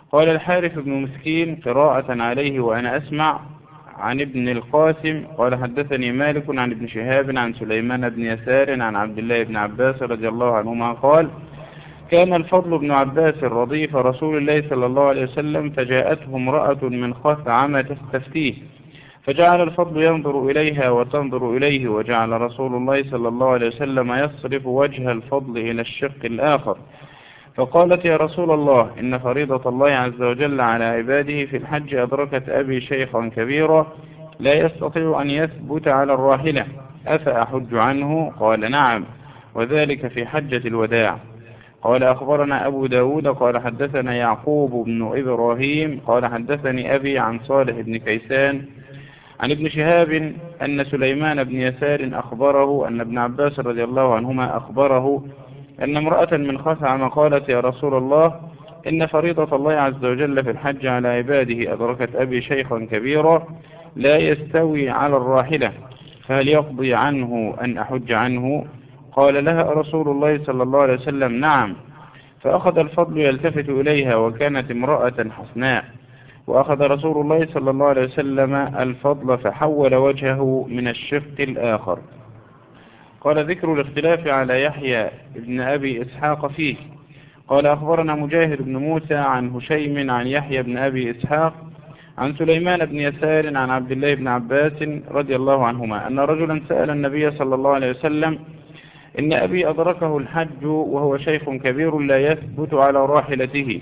قال الحارث بن مسكين قراءة عليه وأنا أسمع عن ابن القاسم قال حدثني مالك عن ابن شهاب عن سليمان بن يسار عن عبد الله بن عباس رضي الله عنهما قال كان الفضل بن عباس رديف رسول الله صلى الله عليه وسلم فجاءته امرأة من خثعم تستفتيه فجعل الفضل ينظر إليها وتنظر إليه وجعل رسول الله صلى الله عليه وسلم يصرف وجه الفضل إلى الشق الآخر فقالت يا رسول الله إن فريضة الله عز وجل على عباده في الحج أدركت أبي شيخا كبيرا لا يستطيع أن يثبت على الراحلة أفأحج عنه؟ قال نعم وذلك في حجة الوداع. قال أخبرنا أبو داود قال حدثنا يعقوب بن إبراهيم قال حدثني أبي عن صالح بن كيسان عن ابن شهاب أن سليمان بن يسار أخبره أن ابن عباس رضي الله عنهما أخبره أن امرأة من خثعم قالت يا رسول الله إن فريضة الله عز وجل في الحج على عباده أدركت أبي شيخا كبيرا لا يستوي على الراحلة فهل يقضي عنه أن أحج عنه؟ قال لها رسول الله صلى الله عليه وسلم نعم. فأخذ الفضل يلتفت إليها وكانت امرأة حسناء وأخذ رسول الله صلى الله عليه وسلم الفضل فحول وجهه من الشق الآخر. قال ذكر الاختلاف على يحيى ابن أبي إسحاق فيه. قال أخبرنا مجاهد بن موسى عن هشيم عن يحيى بن أبي إسحاق عن سليمان بن يسار عن عبد الله بن عباس رضي الله عنهما أن رجلا سأل النبي صلى الله عليه وسلم إن أبي أدركه الحج وهو شيخ كبير لا يثبت على راحلته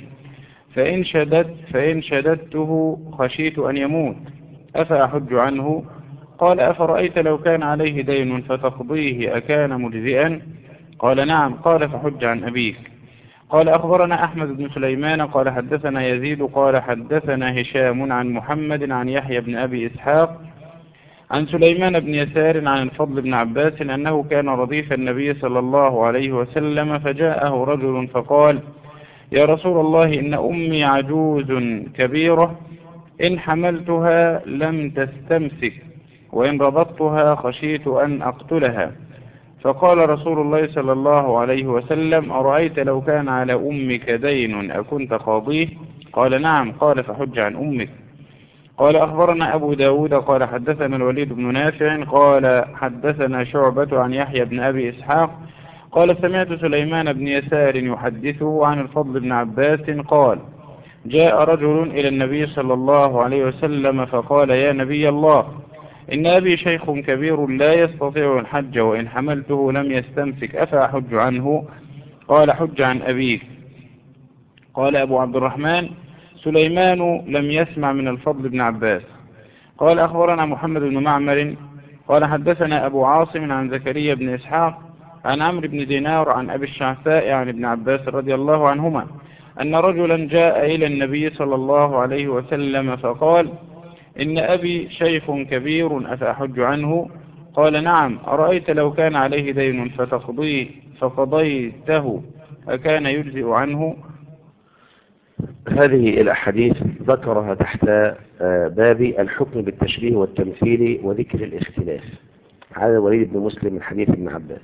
فإن شددته خشيت أن يموت أفأحج عنه؟ قال أفرأيت لو كان عليه دين فتقضيه أكان مجزئا؟ قال نعم. قال فحج عن أبيك. قال أخبرنا أحمد بن سليمان قال حدثنا يزيد قال حدثنا هشام عن محمد عن يحيى بن أبي إسحاق عن سليمان بن يسار عن الفضل بن عباس أنه كان رديف النبي صلى الله عليه وسلم فجاءه رجل فقال يا رسول الله إن أمي عجوز كبيرة إن حملتها لم تستمسك وإن ربطتها خشيت أن أقتلها. فقال رسول الله صلى الله عليه وسلم أرأيت لو كان على أمك دين أكنت قاضيه؟ قال نعم. قال فحج عن أمك. قال أخبرنا أبو داود قال حدثنا الوليد بن نافع قال حدثنا شعبة عن يحيى بن أبي إسحاق قال سمعت سليمان بن يسار يحدثه عن الفضل بن عباس قال جاء رجل إلى النبي صلى الله عليه وسلم فقال يا نبي الله إن أبي شيخ كبير لا يستطيع الحج وإن حملته لم يستمسك أفأحج عنه؟ قال حج عن أبيك. قال أبو عبد الرحمن سليمان لم يسمع من الفضل بن عباس. قال أخبرنا محمد بن معمر قال حدثنا أبو عاصم عن زكريا بن إسحاق عن عمرو بن دينار عن أبي الشعثاء عن ابن عباس رضي الله عنهما أن رجلا جاء إلى النبي صلى الله عليه وسلم فقال إن أبي شيخ كبير أفأحج عنه؟ قال نعم. أرأيت لو كان عليه دين فقضيته أكان يجزئ عنه؟ هذه الأحاديث ذكرها تحت باب الحكم بالتشبيه والتمثيل وذكر الاختلاف على الوليد بن مسلم من حديث ابن عباس.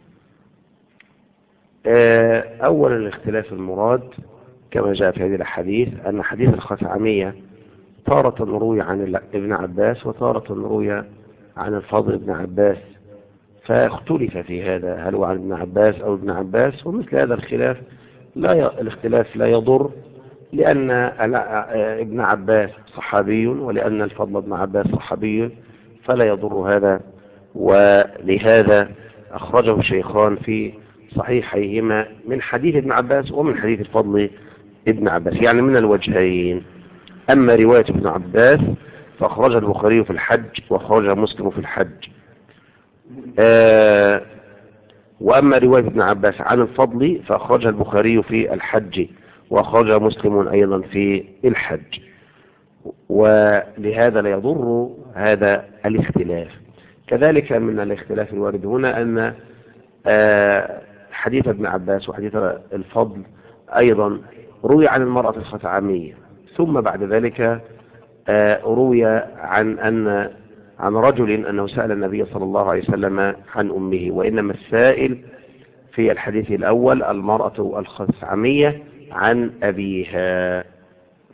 أولا الاختلاف المراد كما جاء في هذه الأحاديث أن حديث الخثعمية تارة روي عن ابن عباس وتارة روي عن الفضل بن عباس، فاختلف في هذا هل هو عن ابن عباس أو ابن عباس. ومثل هذا الخلاف الاختلاف لا يضر، لأن ابن عباس صحابي ولأن الفضل بن عباس صحابي فلا يضر هذا. ولهذا أخرجه الشيخان في صحيحيهما من حديث ابن عباس ومن حديث الفضل ابن عباس، يعني من الوجهين. أما رواية ابن عباس فأخرجها البخاري في الحج وأخرجها مسلم في الحج، وأما رواية ابن عباس عن الفضل فأخرجها البخاري في الحج وأخرجها مسلم أيضا في الحج، ولهذا لا يضر هذا الاختلاف. كذلك من الاختلاف الوارد هنا أن حديث ابن عباس وحديث الفضل أيضا روي عن المرأة الخثعمية، ثم بعد ذلك روي عن رجل أنه سأل النبي صلى الله عليه وسلم عن أمه، وإنما السائل في الحديث الأول المرأة الخثعمية عن أبيها.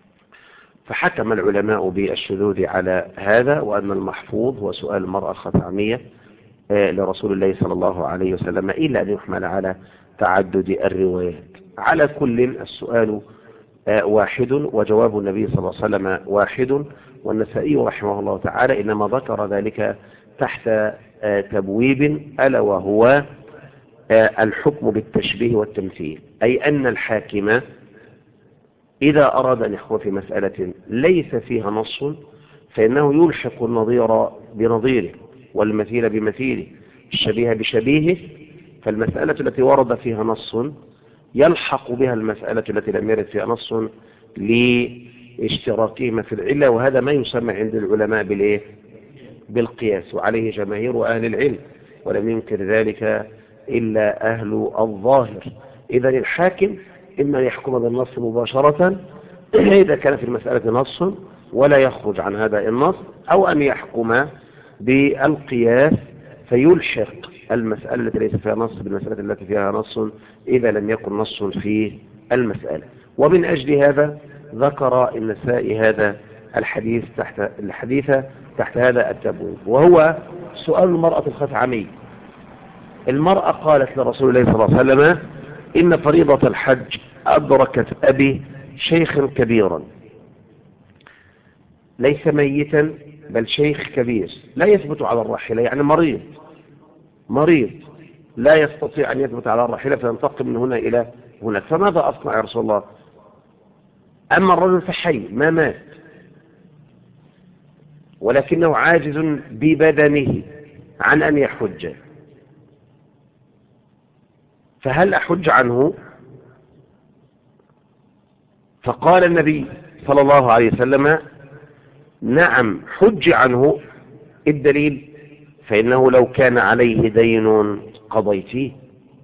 فحكم العلماء بالشذوذ على هذا، وأن المحفوظ هو سؤال المرأة الخثعمية لرسول الله صلى الله عليه وسلم، إلا أن يحمل على تعدد الروايات. على كل السؤال واحد وجواب النبي صلى الله عليه وسلم واحد، والنسائي رحمه الله تعالى إنما ذكر ذلك تحت تبويب، ألا وهو الحكم بالتشبيه والتمثيل، أي أن الحاكم إذا أراد أن يحكم في مسألة ليس فيها نص فإنه يلحق النظير بنظيره والمثيل بمثيله، الشبيه بشبيهه. فالمسألة التي ورد فيها نص يلحق بها المسألة التي لم يرد فيها نص لاشتراكهما في العلة، وهذا ما يسمى عند العلماء بالقياس، وعليه جماهير أهل العلم، ولم ينكر ذلك إلا أهل الظاهر. إذا الحاكم إما يحكم بالنص مباشرة إذا كان في المسألة نص ولا يخرج عن هذا النص، أو أن يحكم بالقياس فيلحق المسألة التي ليس فيها نص بالمسألة التي فيها نص إذا لم يكن نص في المسألة. ومن أجل هذا ذكر النسائي هذا الحديث تحت هذا التبويب، وهو سؤال المرأة الخثعمية. المرأة قالت لرسول الله صلى الله عليه وسلم: إن فريضة الحج أدركت أبي شيخ كبيرا، ليس ميتا بل شيخ كبير لا يثبت على الراحلة، يعني مريض لا يستطيع أن يثبت على الراحلة فينتقل من هنا إلى هناك، فماذا أصنع يا رسول الله؟ أما الرجل فحي ما مات ولكنه عاجز ببدنه عن أن يحج، فهل أحج عنه؟ فقال النبي صلى الله عليه وسلم: نعم حج عنه. الدليل: فإنه لو كان عليه دين قضيتيه.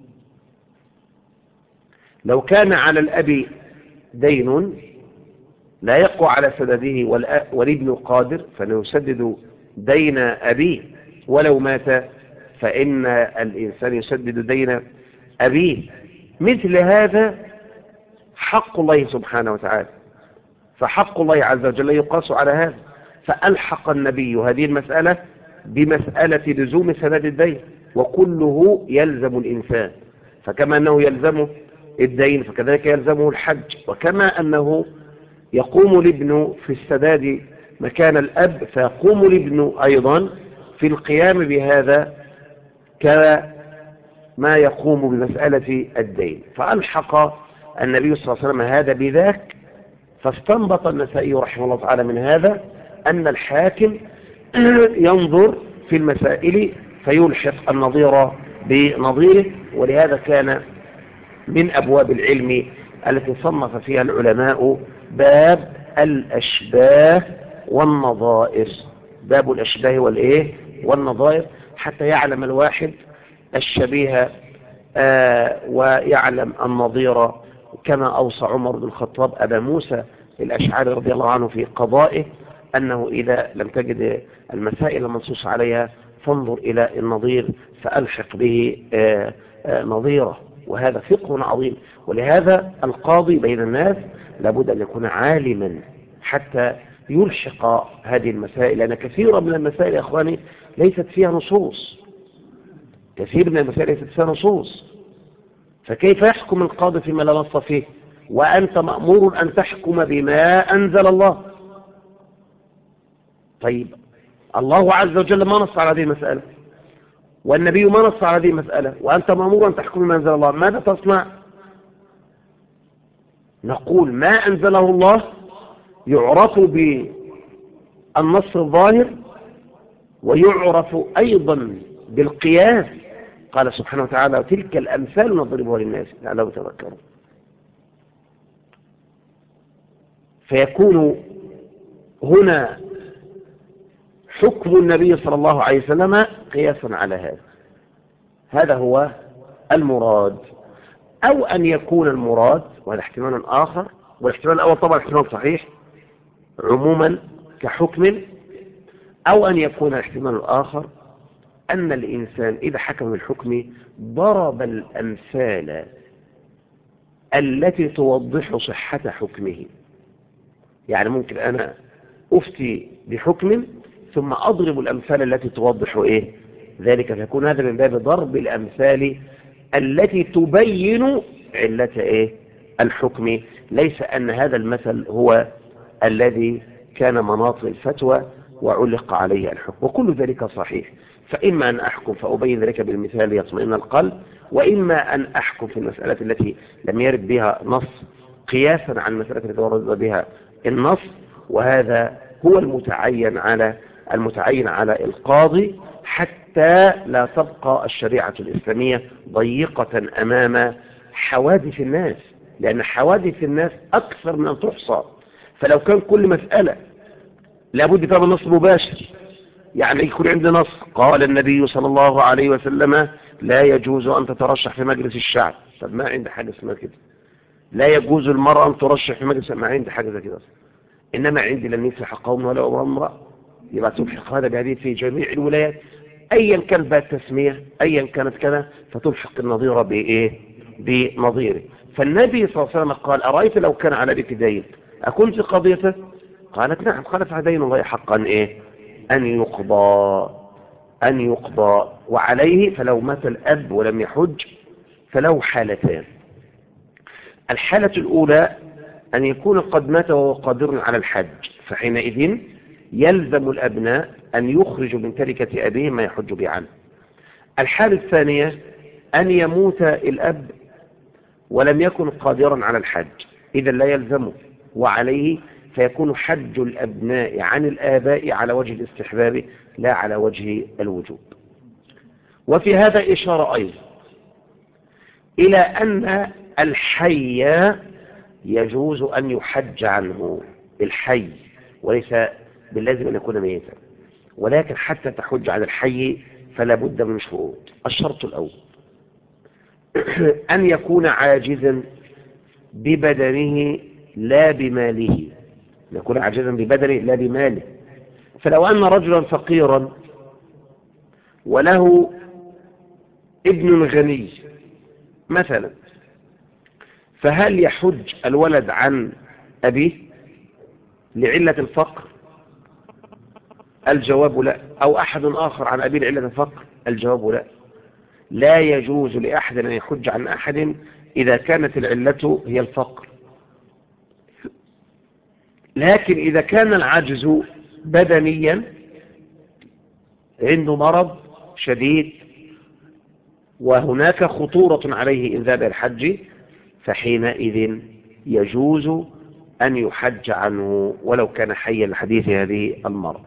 لو كان على الأب دين لا يقوى على سدده والابن قادر فإنه يسدد دين أبيه، ولو مات فإن الإنسان يسدد دين أبيه. مثل هذا حق الله سبحانه وتعالى، فحق الله عز وجل يقاس على هذا، فألحق النبي هذه المسألة بمسألة لزوم سداد الدين، وكله يلزم الإنسان، فكما أنه يلزمه الدين فكذلك يلزمه الحج، وكما أنه يقوم الابن في السداد مكان الأب فيقوم الابن أيضا في القيام بهذا كما يقوم بمسألة الدين. فألحق النبي صلى الله عليه وسلم هذا بذاك، فاستنبط النسائي رحمه الله تعالى من هذا أن الحاكم ينظر في المسائل فيلحق النظير بنظيره، ولهذا كان من أبواب العلم التي صنف فيها العلماء باب الأشباه والنظائر، باب الأشباه والنظائر، حتى يعلم الواحد الشبيه ويعلم النظير، كما أوصى عمر بن الخطاب أبا موسى الأشعري رضي الله عنه في قضائه أنه إذا لم تجد المسائل المنصوص عليها فانظر إلى النظير فألحق به نظيره، وهذا فقه عظيم. ولهذا القاضي بين الناس لابد أن يكون عالما حتى يلحق هذه المسائل، لأن كثيرا من المسائل يا أخواني ليست فيها نصوص، كثير من المسائل ليست فيها نصوص، فكيف يحكم القاضي فيما لا نص فيه وأنت مأمور أن تحكم بما أنزل الله؟ طيب الله عز وجل ما نص على هذه المسألة، والنبي ما نص على هذه المسألة، وأنت مأمور أن تحكم بما أنزل الله، ماذا تصنع؟ نقول ما أنزله الله يعرف بالنص الظاهر ويعرف أيضا بالقياس. قال سبحانه وتعالى: تلك الأمثال نضربها للناس لعلهم يتذكرون. فيكون هنا حكم النبي صلى الله عليه وسلم قياسا على هذا هو المراد. أو أن يكون المراد، وهذا احتمال آخر، والاحتمال الأول طبعا احتمال صحيح عموما كحكم، أو أن يكون الاحتمال الآخر أن الإنسان إذا حكم الحكم ضرب الأمثال التي توضح صحة حكمه، يعني ممكن أنا أفتي بحكم ثم أضرب الأمثال التي توضح إيه ذلك، فيكون هذا من باب ضرب الأمثال التي تبين علة إيه الحكم، ليس أن هذا المثل هو الذي كان مناط الفتوى وعلق عليه الحكم، وكل ذلك صحيح. فإما أن أحكم فأبين ذلك بالمثال يطمئن القلب، وإما أن أحكم في المسألة التي لم يرد بها نص قياسا عن المسألة التي ورد بها النص، وهذا هو المتعين على القاضي، حتى لا تبقى الشريعة الإسلامية ضيقة أمام حوادث الناس، لأن حوادث الناس أكثر من أن تحصى. فلو كان كل مسألة لابد فيها من نص مباشر، يعني يكون عندنا نص قال النبي صلى الله عليه وسلم لا يجوز أن تترشح في مجلس الشعب، طب ما عند حاجة اسمها كده. لا يجوز المرأة أن ترشح في مجلس، ما عند حاجة زي كده. إنما عندي لن يفلح قوم ولا امرأة، يبقى تلحق هذا بهذه في جميع الولايات، أيا كان بقى التسمية، أيا كانت كذا، فتلحق النظير بإيه بنظيره. فالنبي صلى الله عليه وسلم قال أرأيت لو كان على بك دين أكون في قضيته؟ قالت نعم. قال فدين الله حقا إيه أن يقضى وعليه، فلو مات الأب ولم يحج فله حالتان. الحالة الأولى أن يكون قد مات وهو قادر على الحج، فحينئذ يلزم الأبناء أن يخرجوا من تركة أبيه ما يحج به عنه. الحالة الثانية أن يموت الأب ولم يكن قادرا على الحج، إذا لا يلزمه وعليه، فيكون حج الأبناء عن الآباء على وجه الاستحباب لا على وجه الوجوب. وفي هذا إشارة أيضا إلى أن الحي يجوز أن يحج عنه، الحي، وليس باللازم أن يكون ميتا، ولكن حتى تحج عن الحي فلا بد من شروط. الشرط الأول أن يكون عاجزا ببدنه لا بماله، يكون عاجزا ببدنه لا بماله. فلو أن رجلا فقيرا وله ابن غني مثلا، فهل يحج الولد عن أبيه لعلة الفقر؟ الجواب لا. أو أحد آخر عن أبيه لعلة الفقر؟ الجواب لا. لا يجوز لأحد أن يحج عن أحد إذا كانت العلة هي الفقر. لكن إذا كان العجز بدنيا، عنده مرض شديد وهناك خطورة عليه إن ذهب الحج، فحينئذ يجوز أن يحج عنه ولو كان حيا لحديث هذه المرض.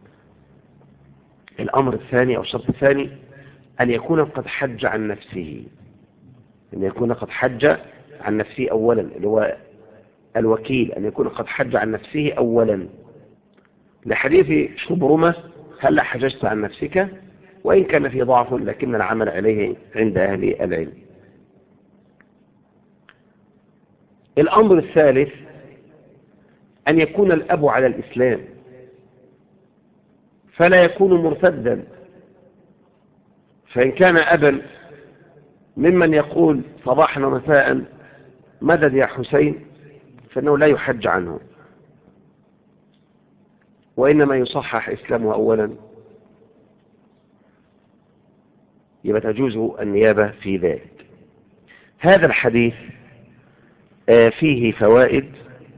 الأمر الثاني أو الشرط الثاني أن يكون قد حج عن نفسه، أن يكون قد حج عن نفسه أولا، اللي هو الوكيل، أن يكون قد حج عن نفسه أولا، لحديث شبرمة هل حججت عن نفسك، وإن كان في ضعف لكن العمل عليه عند أهل العلم. الأمر الثالث أن يكون الأب على الإسلام فلا يكون مرتدا، فإن كان أبا ممن يقول صباحا ومساء مدد يا حسين فإنه لا يحج عنه، وإنما يصحح إسلامه أولا، يبقى تجوز النيابة في ذلك. هذا الحديث فيه فوائد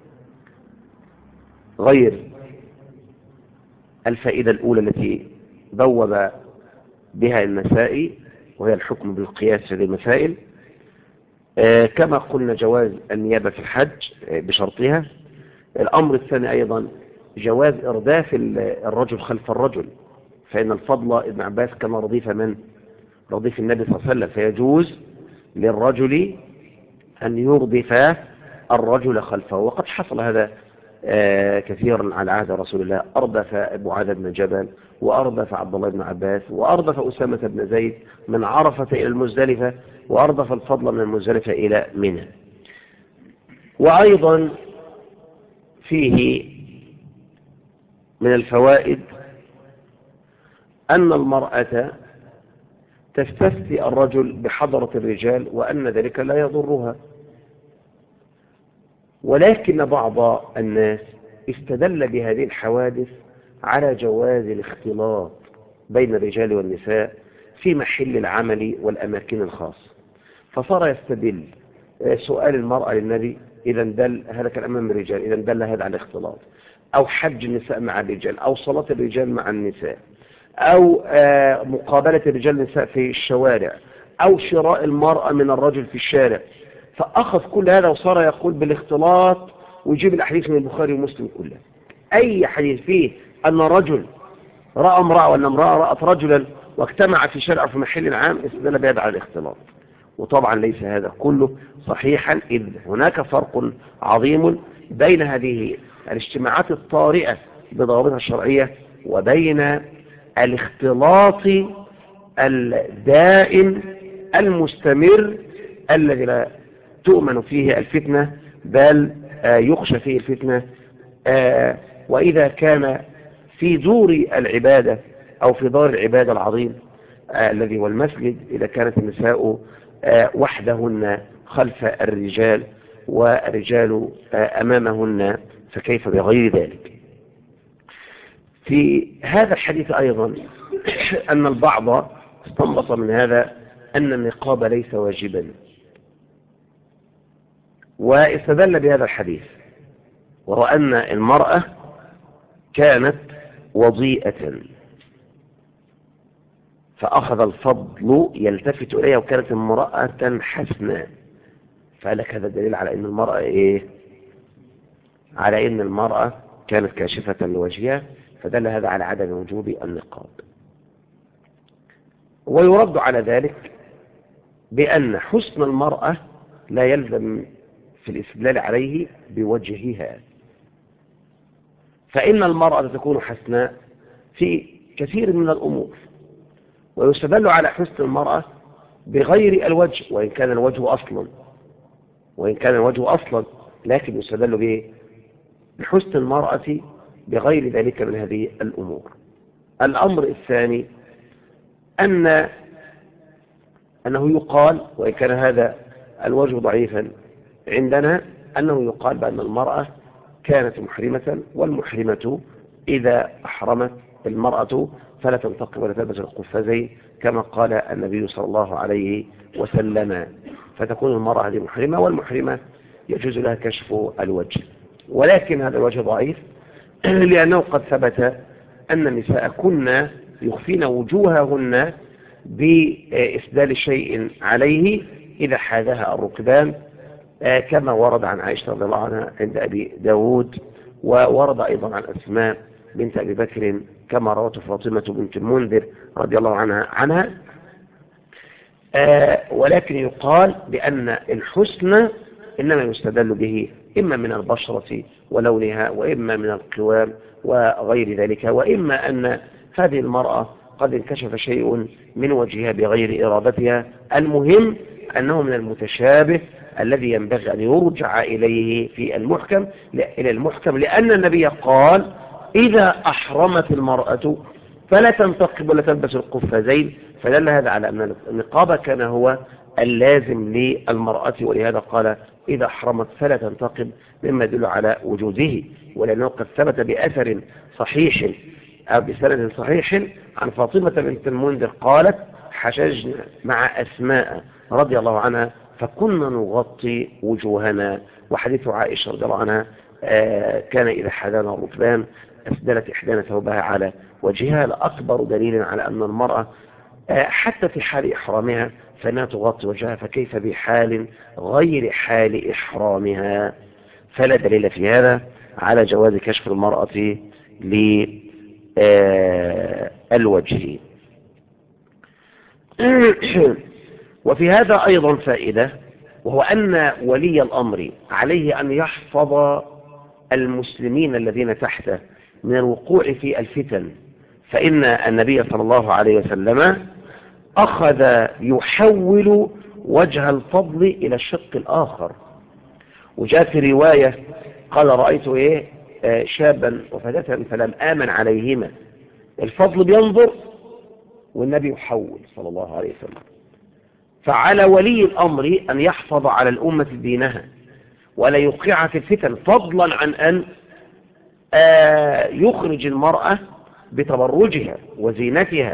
غير الفائدة الأولى التي بوب بها النسائي، وهي الحكم بالقياس في هذه المسائل. كما قلنا جواز النيابة في الحج بشرطها. الأمر الثاني أيضا جواز إرداف الرجل خلف الرجل، فإن الفضل ابن عباس كان رديف النبي صلى الله عليه وسلم، فيجوز للرجل أن يردف الرجل خلفه، وقد حصل هذا كثيرا على عهد رسول الله. أردف معاذ بن جبل، وأردف عبد الله بن عباس، وأردف أسامة بن زيد من عرفة إلى المزدلفة، وأردف الفضل من المزدلفة إلى منى. وأيضا فيه من الفوائد أن المرأة تستفتي الرجل بحضرة الرجال وأن ذلك لا يضرها، ولكن بعض الناس استدل بهذه الحوادث على جواز الاختلاط بين الرجال والنساء في محل العمل والأماكن الخاصة، فصار يستدل سؤال المرأة للنبي إذا دل هلك الأمام الرجال، إذا دل هذا على الاختلاط، أو حج النساء مع الرجال، أو صلاة الرجال مع النساء، أو مقابلة الرجال والنساء في الشوارع، أو شراء المرأة من الرجل في الشارع. فأخذ كل هذا وصار يقول بالاختلاط، ويجيب الأحاديث من البخاري ومسلم كلها. أي حديث فيه أن رجل رأى امرأة ولا امرأة رأت رجلا واجتمع في شارع في محل عام استدل بهذا على الاختلاط. وطبعا ليس هذا كله صحيحا، إذ هناك فرق عظيم بين هذه الاجتماعات الطارئة بضوابطها الشرعية وبين الاختلاط الدائم المستمر الذي لا تؤمن فيه الفتنة بل يخشى فيه الفتنة. وإذا كان في دور العبادة أو في دار العبادة العظيم الذي هو المسجد، إذا كانت النساء وحدهن خلف الرجال والرجال أمامهن، فكيف بغير ذلك؟ في هذا الحديث أيضا أن البعض استنبط من هذا أن النقاب ليس واجبا، واستدل بهذا الحديث، وهو أن المرأة كانت وضيئة فأخذ الفضل يلتفت إليها وكانت امرأة حسناء، فقال لك هذا دليل على أن المرأة إيه؟ على أن المرأة كانت كاشفة لوجهها، فدل هذا على عدم وجوب النقاب. ويرد على ذلك بأن حسن المرأة لا يلزم في الاستدلال عليه بوجهها، فإن المرأة تكون حسناء في كثير من الأمور، ويستدل على حسن المرأة بغير الوجه وإن كان الوجه أصلا، لكن يستدل به بحسن المرأة بغير ذلك من هذه الأمور. الأمر الثاني أنه يقال، وإن كان هذا الوجه ضعيفا عندنا، أنه يقال بأن المرأة كانت محرمة، والمحرمة إذا أحرمت المرأة فلا تنتقب ولا تلبس القفازين كما قال النبي صلى الله عليه وسلم، فتكون المرأة هذه محرمة، والمحرمة يجوز لها كشف الوجه. ولكن هذا الوجه ضعيف لأنه قد ثبت أن النساء كنا يخفين وجوههن بإسدال شيء عليه إذا حاذها الركبان، كما ورد عن عائشة رضي الله عنها عند أبي داود، وورد أيضا عن أسماء بنت أبي بكر كما روت فاطمة بنت المنذر رضي الله عنها. ولكن يقال بأن الحسن إنما يستدل به إما من البشرة ولونها، وإما من القوام وغير ذلك، وإما أن هذه المرأة قد انكشف شيء من وجهها بغير إرادتها. المهم أنه من المتشابه الذي ينبغي أن يرجع إليه في إلى المحكم، لأن النبي قال إذا أحرمت المرأة فلا تنتقب ولا تلبس القفازين، فدل هذا على أن النقاب كان هو اللازم للمرأة، ولهذا قال إذا أحرمت فلا تنتقب، مما يدل على وجوده. ولأنه قد ثبت بأثر صحيح أو بسند صحيح عن فاطمة بنت المنذر قالت حشجنا مع أسماء رضي الله عنها فكنا نغطي وجوهنا. وحديث عائشة رضي الله عنها كان إذا حذانا الركبان أسدلت إحدانا ثوبها على وجهها، لأكبر دليل على أن المرأة حتى في حال إحرامها فإنها تغطي وجهها، فكيف بحال غير حال إحرامها؟ فلا دليل في هذا على جواز كشف المرأة للوجه. وفي هذا أيضا فائدة، وهو أن ولي الأمر عليه أن يحفظ المسلمين الذين تحته من الوقوع في الفتن، فإن النبي صلى الله عليه وسلم أخذ يحول وجه الفضل إلى الشق الآخر. وجاء في رواية قال رأيت شابا وفتاة فلم آمن عليهما، الفضل بينظر والنبي يحول صلى الله عليه وسلم. فعلى ولي الأمر أن يحفظ على الأمة دينها ولا يوقعها في الفتن، فضلا عن أن يخرج المرأة بتبرجها وزينتها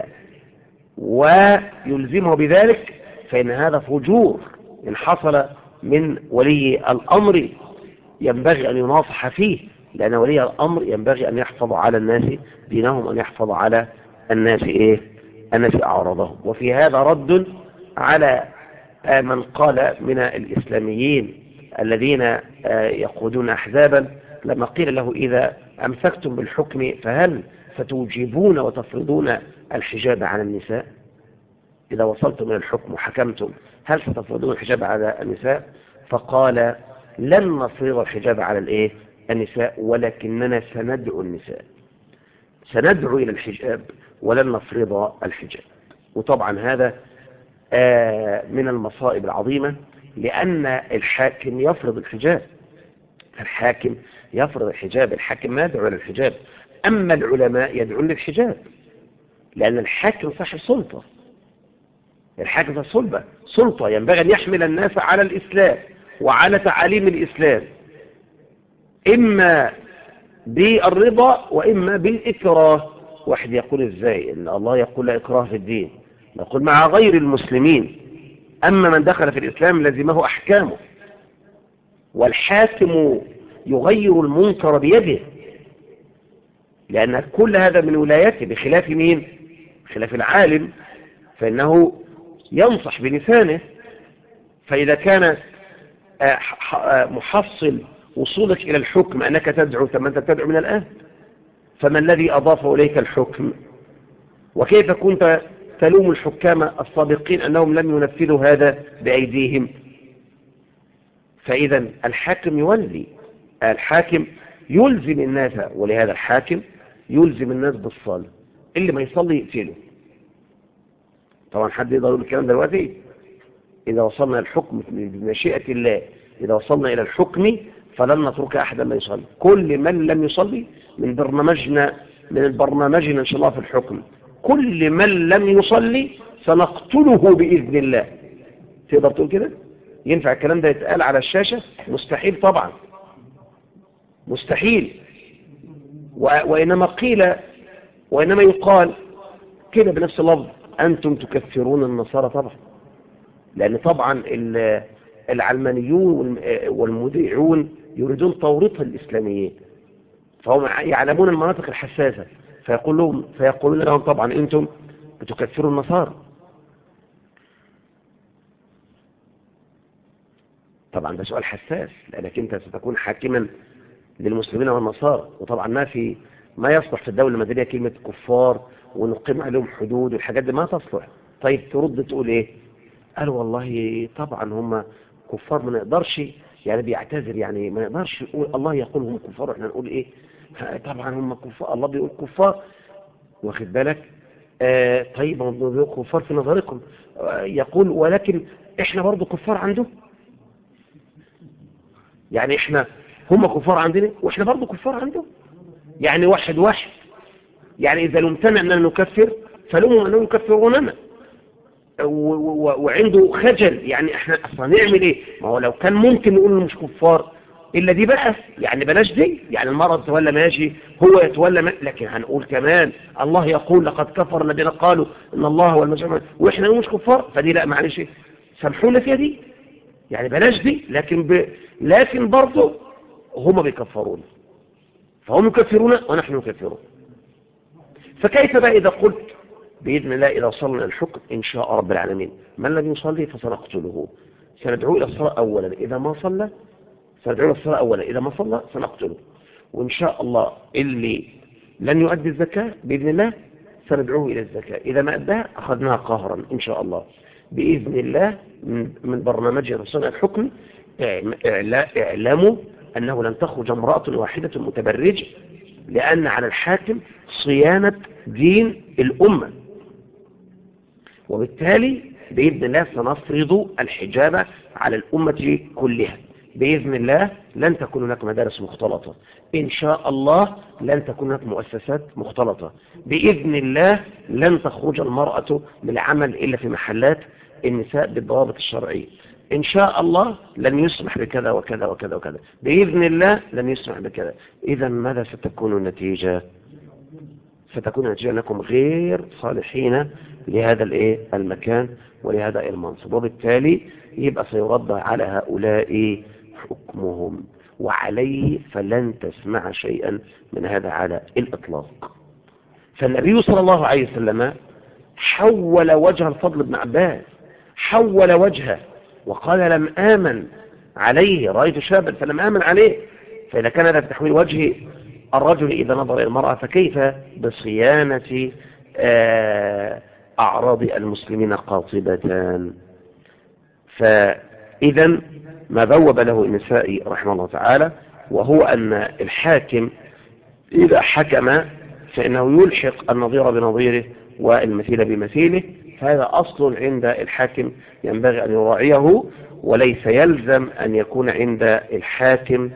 ويلزمه بذلك، فإن هذا فجور إن حصل من ولي الأمر، ينبغي أن يناصح فيه، لأن ولي الأمر ينبغي أن يحفظ على الناس دينهم، أن يحفظ على الناس الناس أعراضهم. وفي هذا رد على من قال من الإسلاميين الذين يقودون أحزابا، لما قيل له إذا أمسكتم بالحكم فهل ستوجبون وتفرضون الحجاب على النساء؟ إذا وصلتم إلى الحكم وحكمتم هل ستفرضون الحجاب على النساء؟ فقال لن نفرض الحجاب على النساء، ولكننا سندعو النساء، سندعو إلى الحجاب ولن نفرض الحجاب. وطبعا هذا من المصائب العظيمة، لأن الحاكم يفرض الحجاب، الحاكم يفرض الحجاب، الحاكم ما يدعو إلى الحجاب، أما العلماء يدعون للحجاب، لأن الحاكم صاحب سلطة، الحاكم صاحب سلطة ينبغي أن يحمل الناس على الإسلام وعلى تعاليم الإسلام، إما بالرضا وإما بالإكراه. واحد يقول إزاي إن الله يقول لا إكراه في الدين؟ نقول مع غير المسلمين، أما من دخل في الإسلام لزمه أحكامه، والحاكم يغير المنكر بيده، لأن كل هذا من ولايته، بخلاف مين؟ بخلاف العالم، فإنه ينصح بلسانه. فإذا كان محصل وصولك إلى الحكم أنك تدعو، ثم أنت تدعو من الآن، فما الذي أضاف إليك الحكم؟ وكيف كنت تلوم الحكام السابقين أنهم لم ينفذوا هذا بأيديهم؟ فإذا الحاكم يولي، الحاكم يلزم الناس، ولهذا الحاكم يلزم الناس بالصلاة، اللي ما يصلي يقتله. طبعا حد يقدر يقول الكلام دلوقتي؟ إذا وصلنا الحكم بمشيئة الله، إذا وصلنا إلى الحكم فلن نترك أحدا لا يصلي، كل من لم يصلي من برنامجنا إن شاء الله في الحكم، كل من لم يصلي سنقتله بإذن الله. تقدر تقول كده؟ ينفع الكلام ده يتقال على الشاشة؟ مستحيل طبعا، مستحيل. وإنما يقال كده بنفس اللفظ أنتم تكفرون النصارى، طبعا، لأن طبعا العلمانيون والمذيعون يريدون توريط الإسلاميين، فهم يعلمون المناطق الحساسة، فيقولون لهم طبعا أنتم بتكفروا النصارى. طبعا ده سؤال حساس، لأنك أنت ستكون حاكما للمسلمين والنصارى، وطبعا ما يصلح في الدولة المدنية كلمة كفار ونقيم عليهم حدود والحاجات دي ما تصلح. طيب ترد تقول إيه؟ قال والله طبعا هم كفار، ما نقدرش يعني، بيعتذر يعني، ما نقدرش نقول الله يقول هم كفار واحنا نقول ايه؟ طبعا هم كفار، الله بيقول كفار، واخد بالك؟ طيب هم بيقولوا كفار في نظركم، يقول ولكن احنا برضو كفار عنده، يعني احنا هم كفار عندنا واحنا برضو كفار عنده، يعني واحد، يعني اذا لمتنا اننا نكفر فلهم انهم يكفروننا، وعنده خجل، يعني احنا اصلا نعمل ايه؟ ما هو لو كان ممكن نقول مش كفار الا دي بقى، يعني بلاش دي، يعني المرأة تتولى ماشي، هو يتولى لكن هنقول كمان الله يقول لقد كفر الذين قالوا ان الله هو المسيح، واحنا مش كفار، فدي لا معلش سامحونا فيها دي، يعني بلاش دي، لكن برضه هم بيكفرون، فهم يكفرون ونحن نكفرون. فكيف بقى إذا قلت بإذن الله إذا وصلنا الحكم إن شاء رب العالمين من لم يصلي فسنقتله، سندعو إلى الصلاة أولا، إذا ما صلى سندعو إلى الصلاة أولا، إذا ما صلى سنقتله، وإن شاء الله اللي لن يؤدي الزكاة بإذن الله سندعوه إلى الزكاة، إذا ما أداها أخذناها قهرا إن شاء الله بإذن الله. من برنامجنا صنع الحكم اعلموا أنه لن تخرج امرأة واحدة متبرج، لأن على الحاكم صيانة دين الأمة، وبالتالي بإذن الله سنفرض الحجاب على الأمة كلها بإذن الله. لن تكون هناك مدارس مختلطة إن شاء الله، لن تكون هناك مؤسسات مختلطة بإذن الله، لن تخرج المرأة للعمل إلا في محلات النساء بالضوابط الشرعية. إن شاء الله لن يسمح بكذا وكذا وكذا وكذا، بإذن الله لن يسمح بكذا. إذا ماذا ستكون النتيجة؟ ستكون النتيجة أنكم غير صالحين لهذا المكان ولهذا المنصب، وبالتالي يبقى سيرد على هؤلاء حكمهم، وعليه فلن تسمع شيئا من هذا على الإطلاق. فالنبي صلى الله عليه وسلم حول وجه الفضل بن عباس، حول وجهه وقال لم آمن عليه، رأيت شابا فلم آمن عليه. فإذا كان هذا في تحويل وجه الرجل إذا نظر إلى المرأة، فكيف بصيانة أعراض المسلمين قاطبة؟ فإذا ما بوب له النسائي رحمه الله تعالى، وهو أن الحاكم إذا حكم فإنه يلحق النظير بنظيره والمثيل بمثيله. هذا أصل عند الحاكم ينبغي أن يراعيه، وليس يلزم أن يكون عند الحاكم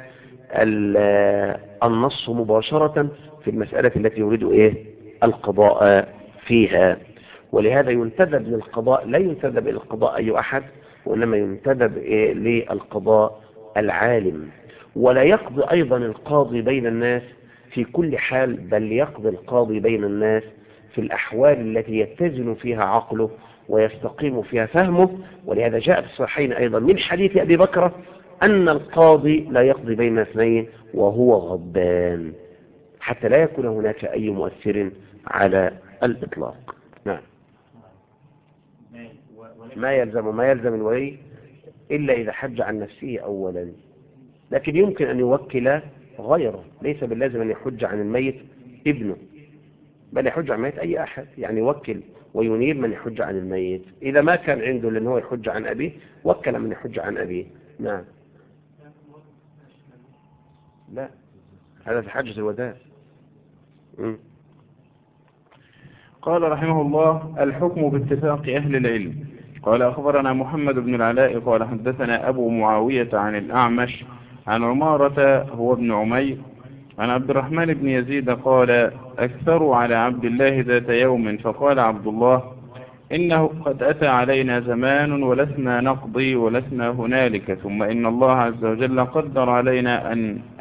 النص مباشرة في المسألة التي يريد القضاء فيها. ولهذا ينتدب للقضاء، لا ينتدب إلى القضاء أي أحد، وإنما ينتدب للقضاء العالم. ولا يقضي أيضا القاضي بين الناس في كل حال، بل يقضي القاضي بين الناس في الأحوال التي يتزن فيها عقله ويستقيم فيها فهمه. ولهذا جاء في الصحيحين أيضا من حديث أبي بكر أن القاضي لا يقضي بين اثنين وهو غضبان، حتى لا يكون هناك أي مؤثر على الإطلاق. نعم. ما يلزم الولي إلا إذا حج عن نفسه أولا، لكن يمكن أن يوكل غيره، ليس باللازم أن يحج عن الميت ابنه، بل يحج عن الميت أي أحد، يعني يوكل وينيب من يحج عن الميت. إذا ما كان عنده لأنه يحج عن أبيه، وكل من يحج عن أبيه. نعم. لا، هذا في حجة الوداع. قال رحمه الله: الحكم باتفاق أهل العلم. قال أخبرنا محمد بن العلاء قال حدثنا أبو معاوية عن الأعمش عن عمارة هو ابن عمير عن عبد الرحمن بن يزيد قال: أكثروا على عبد الله ذات يوم، فقال عبد الله: إنه قد أتى علينا زمان ولسنا نقضي ولسنا هنالك، ثم إن الله عز وجل قدر علينا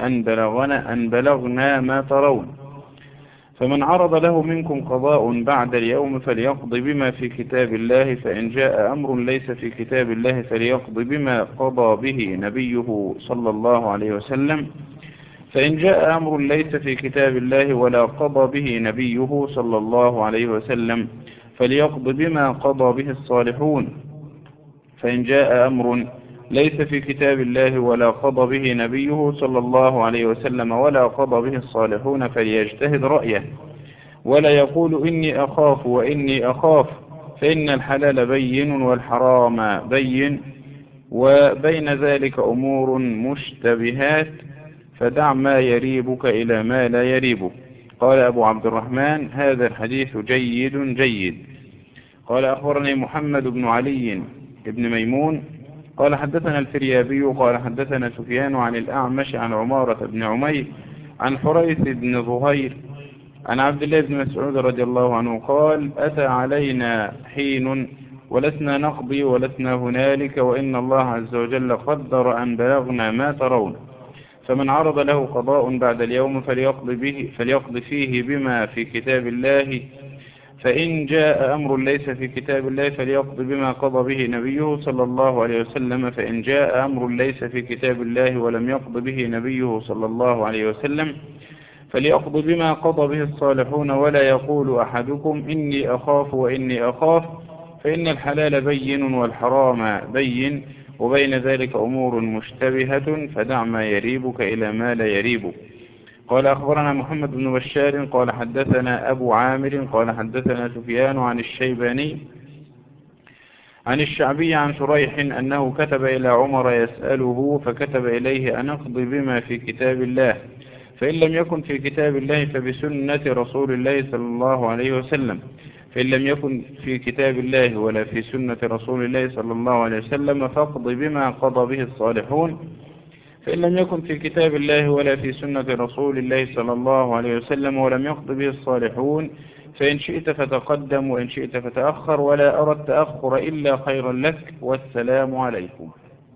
أن بلغنا ما ترون، فمن عرض له منكم قضاء بعد اليوم فليقض بما في كتاب الله، فإن جاء أمر ليس في كتاب الله فليقض بما قضى به نبيه صلى الله عليه وسلم، فإن جاء أمر ليس في كتاب الله ولا قضى به نبيه صلى الله عليه وسلم فليقض بما قضى به الصالحون، فإن جاء أمر ليس في كتاب الله ولا قضى به نبيه صلى الله عليه وسلم ولا قضى به الصالحون فليجتهد رأيه، ولا يقول إني أخاف وإني أخاف، فإن الحلال بين والحرام بين، وبين ذلك أمور مشتبهات، فدع ما يريبك إلى ما لا يريبك. قال أبو عبد الرحمن: هذا الحديث جيد. قال أخبرني محمد بن علي بن ميمون قال حدثنا الفريابي قال حدثنا سفيان عن الأعمش عن عمارة بن عمير عن حريث بن ظهير عن عبد الله بن مسعود رضي الله عنه قال: أتى علينا حين ولسنا نقضي ولسنا هنالك، وإن الله عز وجل قدر أن بلغنا ما ترون، فمن عرض له قضاء بعد اليوم فليقض فيه بما في كتاب الله، فإن جاء أمر ليس في كتاب الله فليقض بما قضى به نبيه صلى الله عليه وسلم، فإن جاء أمر ليس في كتاب الله ولم يقض به نبيه صلى الله عليه وسلم فليقض بما قضى به الصالحون، ولا يقول أحدكم إني أخاف وإني أخاف، فإن الحلال بين والحرام بين، وبين ذلك أمور مشتبهة، فدع ما يريبك إلى ما لا يريبك. قال أخبرنا محمد بن بشار قال حدثنا أبو عامر قال حدثنا سفيان عن الشيباني عن الشعبي عن شريح أنه كتب إلى عمر يسأله، فكتب إليه أن اقض بما في كتاب الله، فإن لم يكن في كتاب الله فبسنة رسول الله صلى الله عليه وسلم، فإن لم يكن في كتاب الله ولا في سنة رسول الله صلى الله عليه وسلم فاقض بما قضى به الصالحون، فإن لم يكن في كتاب الله ولا في سنة رسول الله صلى الله عليه وسلم ولم يقض به الصالحون فإن شئت فتقدم وإن شئت فتأخر، ولا أرى التأخر إلا خيرا لك، والسلام عليكم.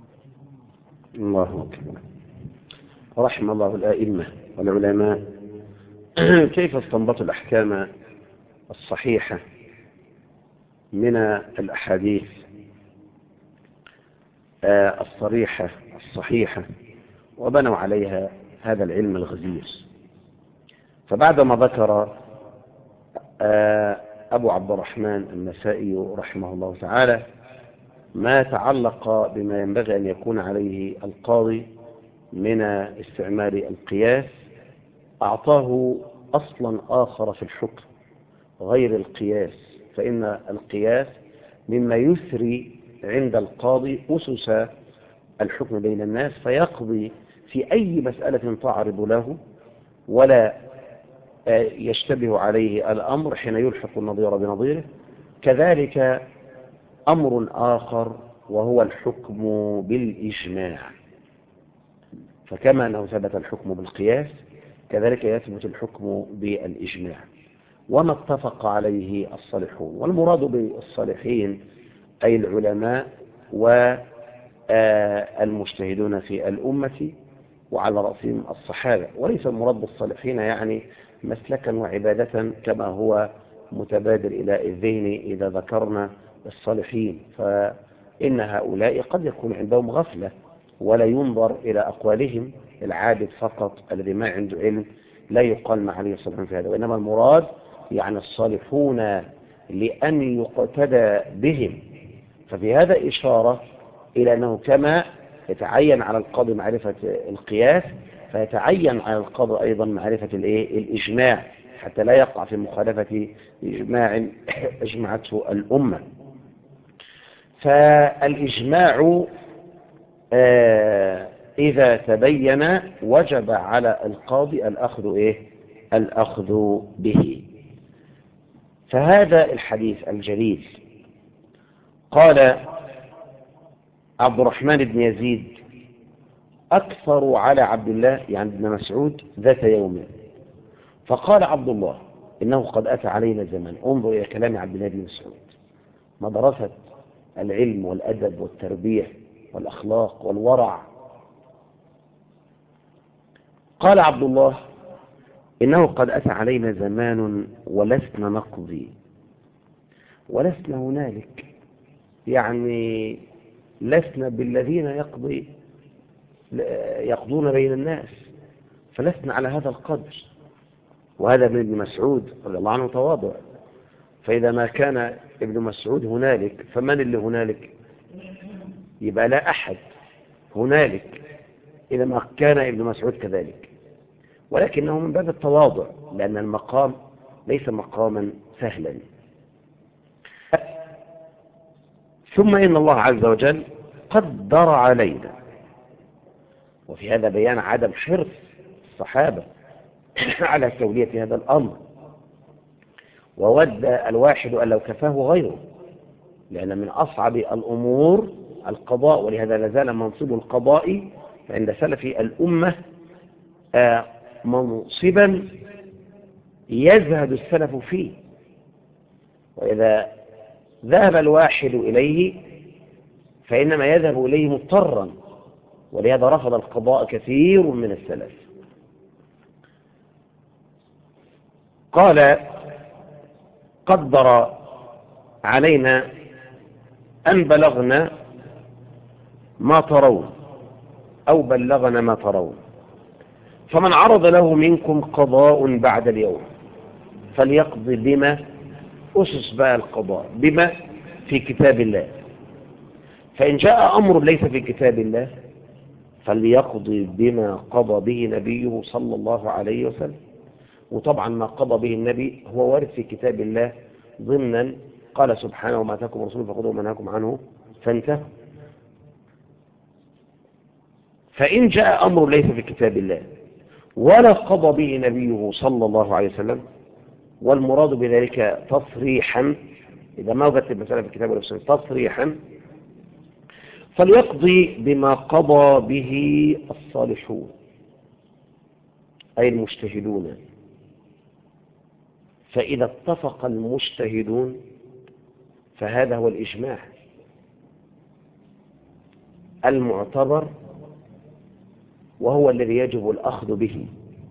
الله أكبر. رحم الله الآئمة والعلماء كيف استنبطوا الأحكام الصحيحة من الأحاديث الصريحة الصحيحة، وبنوا عليها هذا العلم الغزير. فبعدما ذكر أبو عبد الرحمن النسائي رحمه الله تعالى ما تعلق بما ينبغي أن يكون عليه القاضي من استعمال القياس، أعطاه أصلا آخر في الحكم غير القياس، فإن القياس مما يثري عند القاضي أسس الحكم بين الناس، فيقضي في أي مسألة تعرض له ولا يشتبه عليه الأمر حين يلحق النظير بنظيره. كذلك أمر آخر وهو الحكم بالإجماع، فكما أنه ثبت الحكم بالقياس كذلك يثبت الحكم بالإجماع وما اتفق عليه الصالحون. والمراد بالصالحين أي العلماء والمجتهدون في الأمة، وعلى رأسهم الصحابة، وليس المراد بالصالحين يعني مسلكا وعبادة كما هو متبادر إلى الذهن إذا ذكرنا الصالحين، فإن هؤلاء قد يكون عندهم غفلة ولا ينظر إلى أقوالهم. العابد فقط الذي ما عنده علم لا يقال مع عليه الصالحون في هذا، وإنما المراد يعني الصالحون لأن يقتدى بهم. ففي هذا إشارة إلى أنه كما يتعين على القاضي معرفة القياس فيتعين على القاضي أيضا معرفة الإجماع حتى لا يقع في مخالفة إجماع أجمعته الأمة. فالإجماع إذا تبين وجب على القاضي الأخذ به. فهذا الحديث الجليل قال عبد الرحمن بن يزيد أكثر على عبد الله يعني ابن مسعود ذات يوم، فقال عبد الله إنه قد أتى علينا زمان. انظر إلى كلام عبد الله بن مسعود، مدرسة العلم والأدب والتربية والأخلاق والورع. قال عبد الله إنه قد أتى علينا زمان ولسنا نقضي ولسنا هنالك، يعني لسنا بالذين يقضون بين الناس، فلسنا على هذا القدر. وهذا من ابن مسعود رضي الله عنه تواضع، فإذا ما كان ابن مسعود هنالك فمن اللي هنالك؟ يبقى لا أحد هنالك إذا ما كان ابن مسعود كذلك، ولكنه من باب التواضع لأن المقام ليس مقاما سهلا. ثم إن الله عز وجل قدر علينا، وفي هذا بيان عدم حرص الصحابة على تولية هذا الأمر، وود الواحد أن لو كفاه غيره، لأن من أصعب الأمور القضاء، ولهذا لازال منصب القضاء عند سلف الأمة منصبا يزهد السلف فيه، وإذا ذهب الواحد إليه فإنما يذهب إليه مضطرا، ولهذا رفض القضاء كثير من السلف. قال قدر علينا أن بلغنا ما ترون أو بلغنا ما ترون، فمن عرض له منكم قضاء بعد اليوم فليقضي بما أسس بقى القضاء بما في كتاب الله، فإن جاء أمر ليس في كتاب الله فليقضي بما قضى به نبيه صلى الله عليه وسلم. وطبعا ما قضى به النبي هو وارد في كتاب الله ضمنا قال سبحانه وما أتاكم رسول فخذوه وما نهاكم عنه فانتهوا. فإن جاء أمر ليس في كتاب الله ولا قضى به نبيه صلى الله عليه وسلم، والمراد بذلك تصريحا، إذا ما وجدت المسألة في الكتاب والسنة تصريحا، فليقضي بما قضى به الصالحون أي المجتهدون فإذا اتفق المجتهدون فهذا هو الإجماع المعتبر، وهو الذي يجب الأخذ به،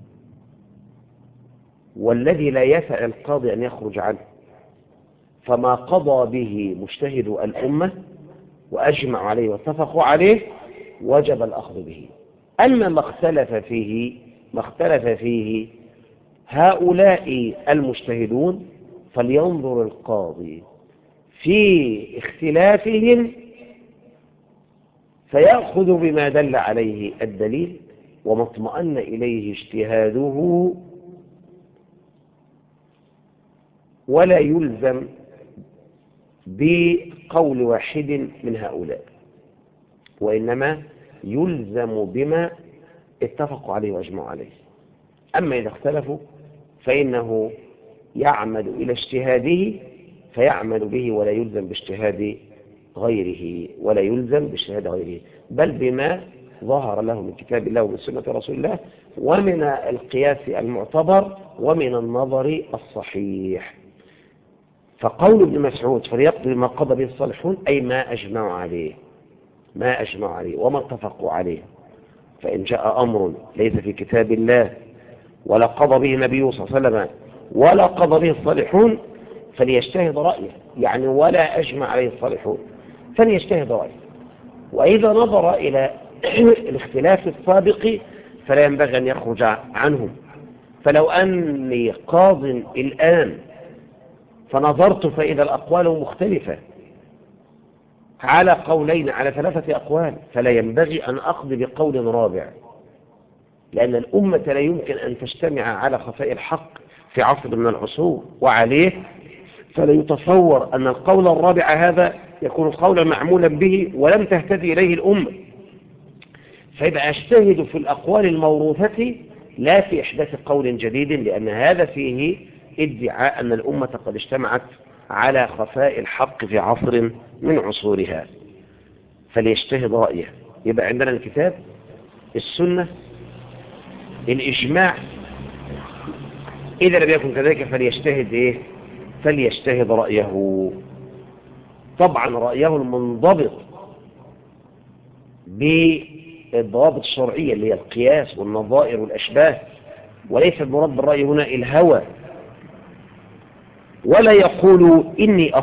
والذي لا يسع القاضي أن يخرج عنه. فما قضى به مجتهد الأمة وأجمعوا عليه واتفقوا عليه وجب الأخذ به. أما ما اختلف فيه هؤلاء المجتهدون فلينظر القاضي في اختلافهم فيأخذ بما دل عليه الدليل وما اطمأن إليه اجتهاده، ولا يلزم بقول واحد من هؤلاء، وإنما يلزم بما اتفقوا عليه واجمعوا عليه. أما إذا اختلفوا فإنه يعمد إلى اجتهاده فيعمل به، ولا يلزم باجتهاد غيره، بل بما ظهر له من كتاب الله ومن سنة رسول الله ومن القياس المعتبر ومن النظر الصحيح. فقول ابن مسعود فليقضي ما قضى به الصالحون أي ما أجمعوا عليه وما اتفقوا عليه. فإن جاء أمر ليس في كتاب الله ولا قضى به النبي صلى الله عليه وسلم ولا قضى به الصالحون فليجتهد رأيه، يعني ولا أجمع عليه الصالحون فليجتهد رأيه. وإذا نظر إلى الاختلاف السابق فلا ينبغي أن يخرج عنهم. فلو أني قاض الآن فنظرت فإذا الأقوال مختلفة على قولين على 3 أقوال، فلا ينبغي أن أقضي بقول رابع، لأن الأمة لا يمكن أن تجتمع على خفاء الحق في عصر من العصور، وعليه فلا يتصور أن القول الرابع هذا يكون قولا معمولا به ولم تهتدي إليه الأمة. فيبقى أجتهد في الأقوال الموروثة لا في إحداث قول جديد، لأن هذا فيه ادعاء أن الأمة قد اجتمعت على خفاء الحق في عصر من عصورها. فليجتهد رأيه. يبقى عندنا الكتاب، السنة، الإجماع. إذا لم يكن كذلك فليجتهد رأيه. طبعا رأيه المنضبط بالضوابط الشرعية اللي هي القياس والنظائر والأشباه، وليس المراد بالرأي هنا الهوى. ولا يقول إني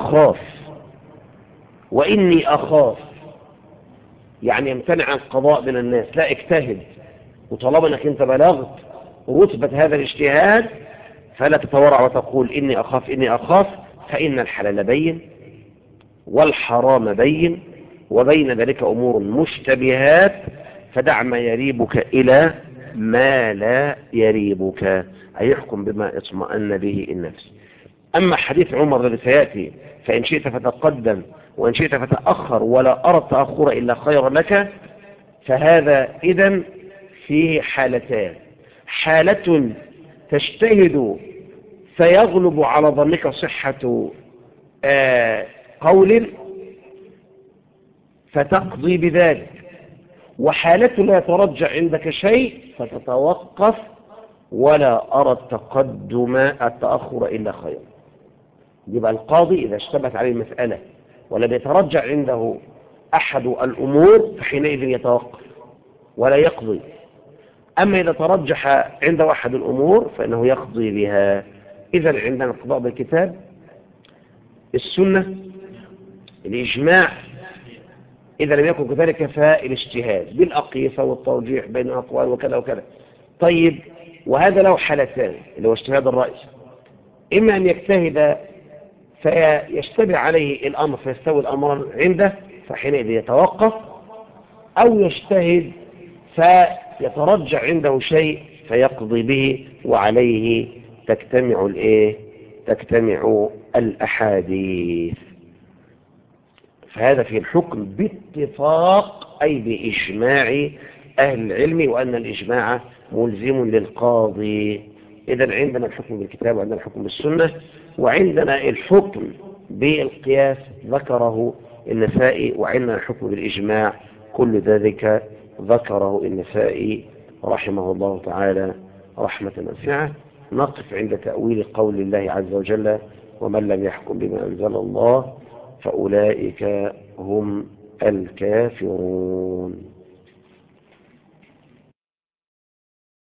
أخاف يعني يمتنع عن القضاء بين الناس، لا، اجتهد، وطالما انك انت بلغت رتبة هذا الاجتهاد فلا تتورع وتقول إني أخاف، فإن الحلال بين والحرام بين وبين ذلك أمور مشتبهات، فدع ما يريبك إلى ما لا يريبك، أي يحكم بما اطمأن به النفس. أما حديث عمر الذي سيأتي فإن شئت فتقدم وإن شئت فتأخر ولا أرى التأخر إلا خير لك، فهذا إذن فيه حالتان: حالة تجتهد فيغلب على ظنك صحة قول فتقضي بذلك، وحالة لا يترجع عندك شيء فتتوقف ولا أرى التأخر إلا خير. يبقى القاضي إذا اشتبهت عليه المسألة ولم يترجع عنده أحد الأمور فحينئذ يتوقف ولا يقضي. أما إذا ترجح عنده أحد الأمور فإنه يقضي بها. إذن عندنا القضاء بالكتاب، السنة، الإجماع. إذا لم يكن كذلك فالاجتهاد بالأقيسة والترجيح بين الأقوال وكذا وكذا. طيب، وهذا له حالتان اللي هو اجتهاد الرأي: إما أن يجتهد فيشتبه عليه الأمر فيستوي الأمر عنده فحينئذ يتوقف، أو يجتهد فيترجع عنده شيء فيقضي به وعليه تجتمع الأحاديث. فهذا في الحكم باتفاق أي بإجماع أهل العلم، وأن الإجماع ملزم للقاضي. إذن عندنا الحكم بالكتاب وعندنا الحكم بالسنة، وعندنا الحكم بالقياس ذكره النسائي، وعندنا الحكم بالإجماع كل ذلك ذكره النسائي رحمه الله تعالى رحمة واسعة. نقف عند تأويل قول الله عز وجل: ومن لم يحكم بما أنزل الله فأولئك هم الكافرون.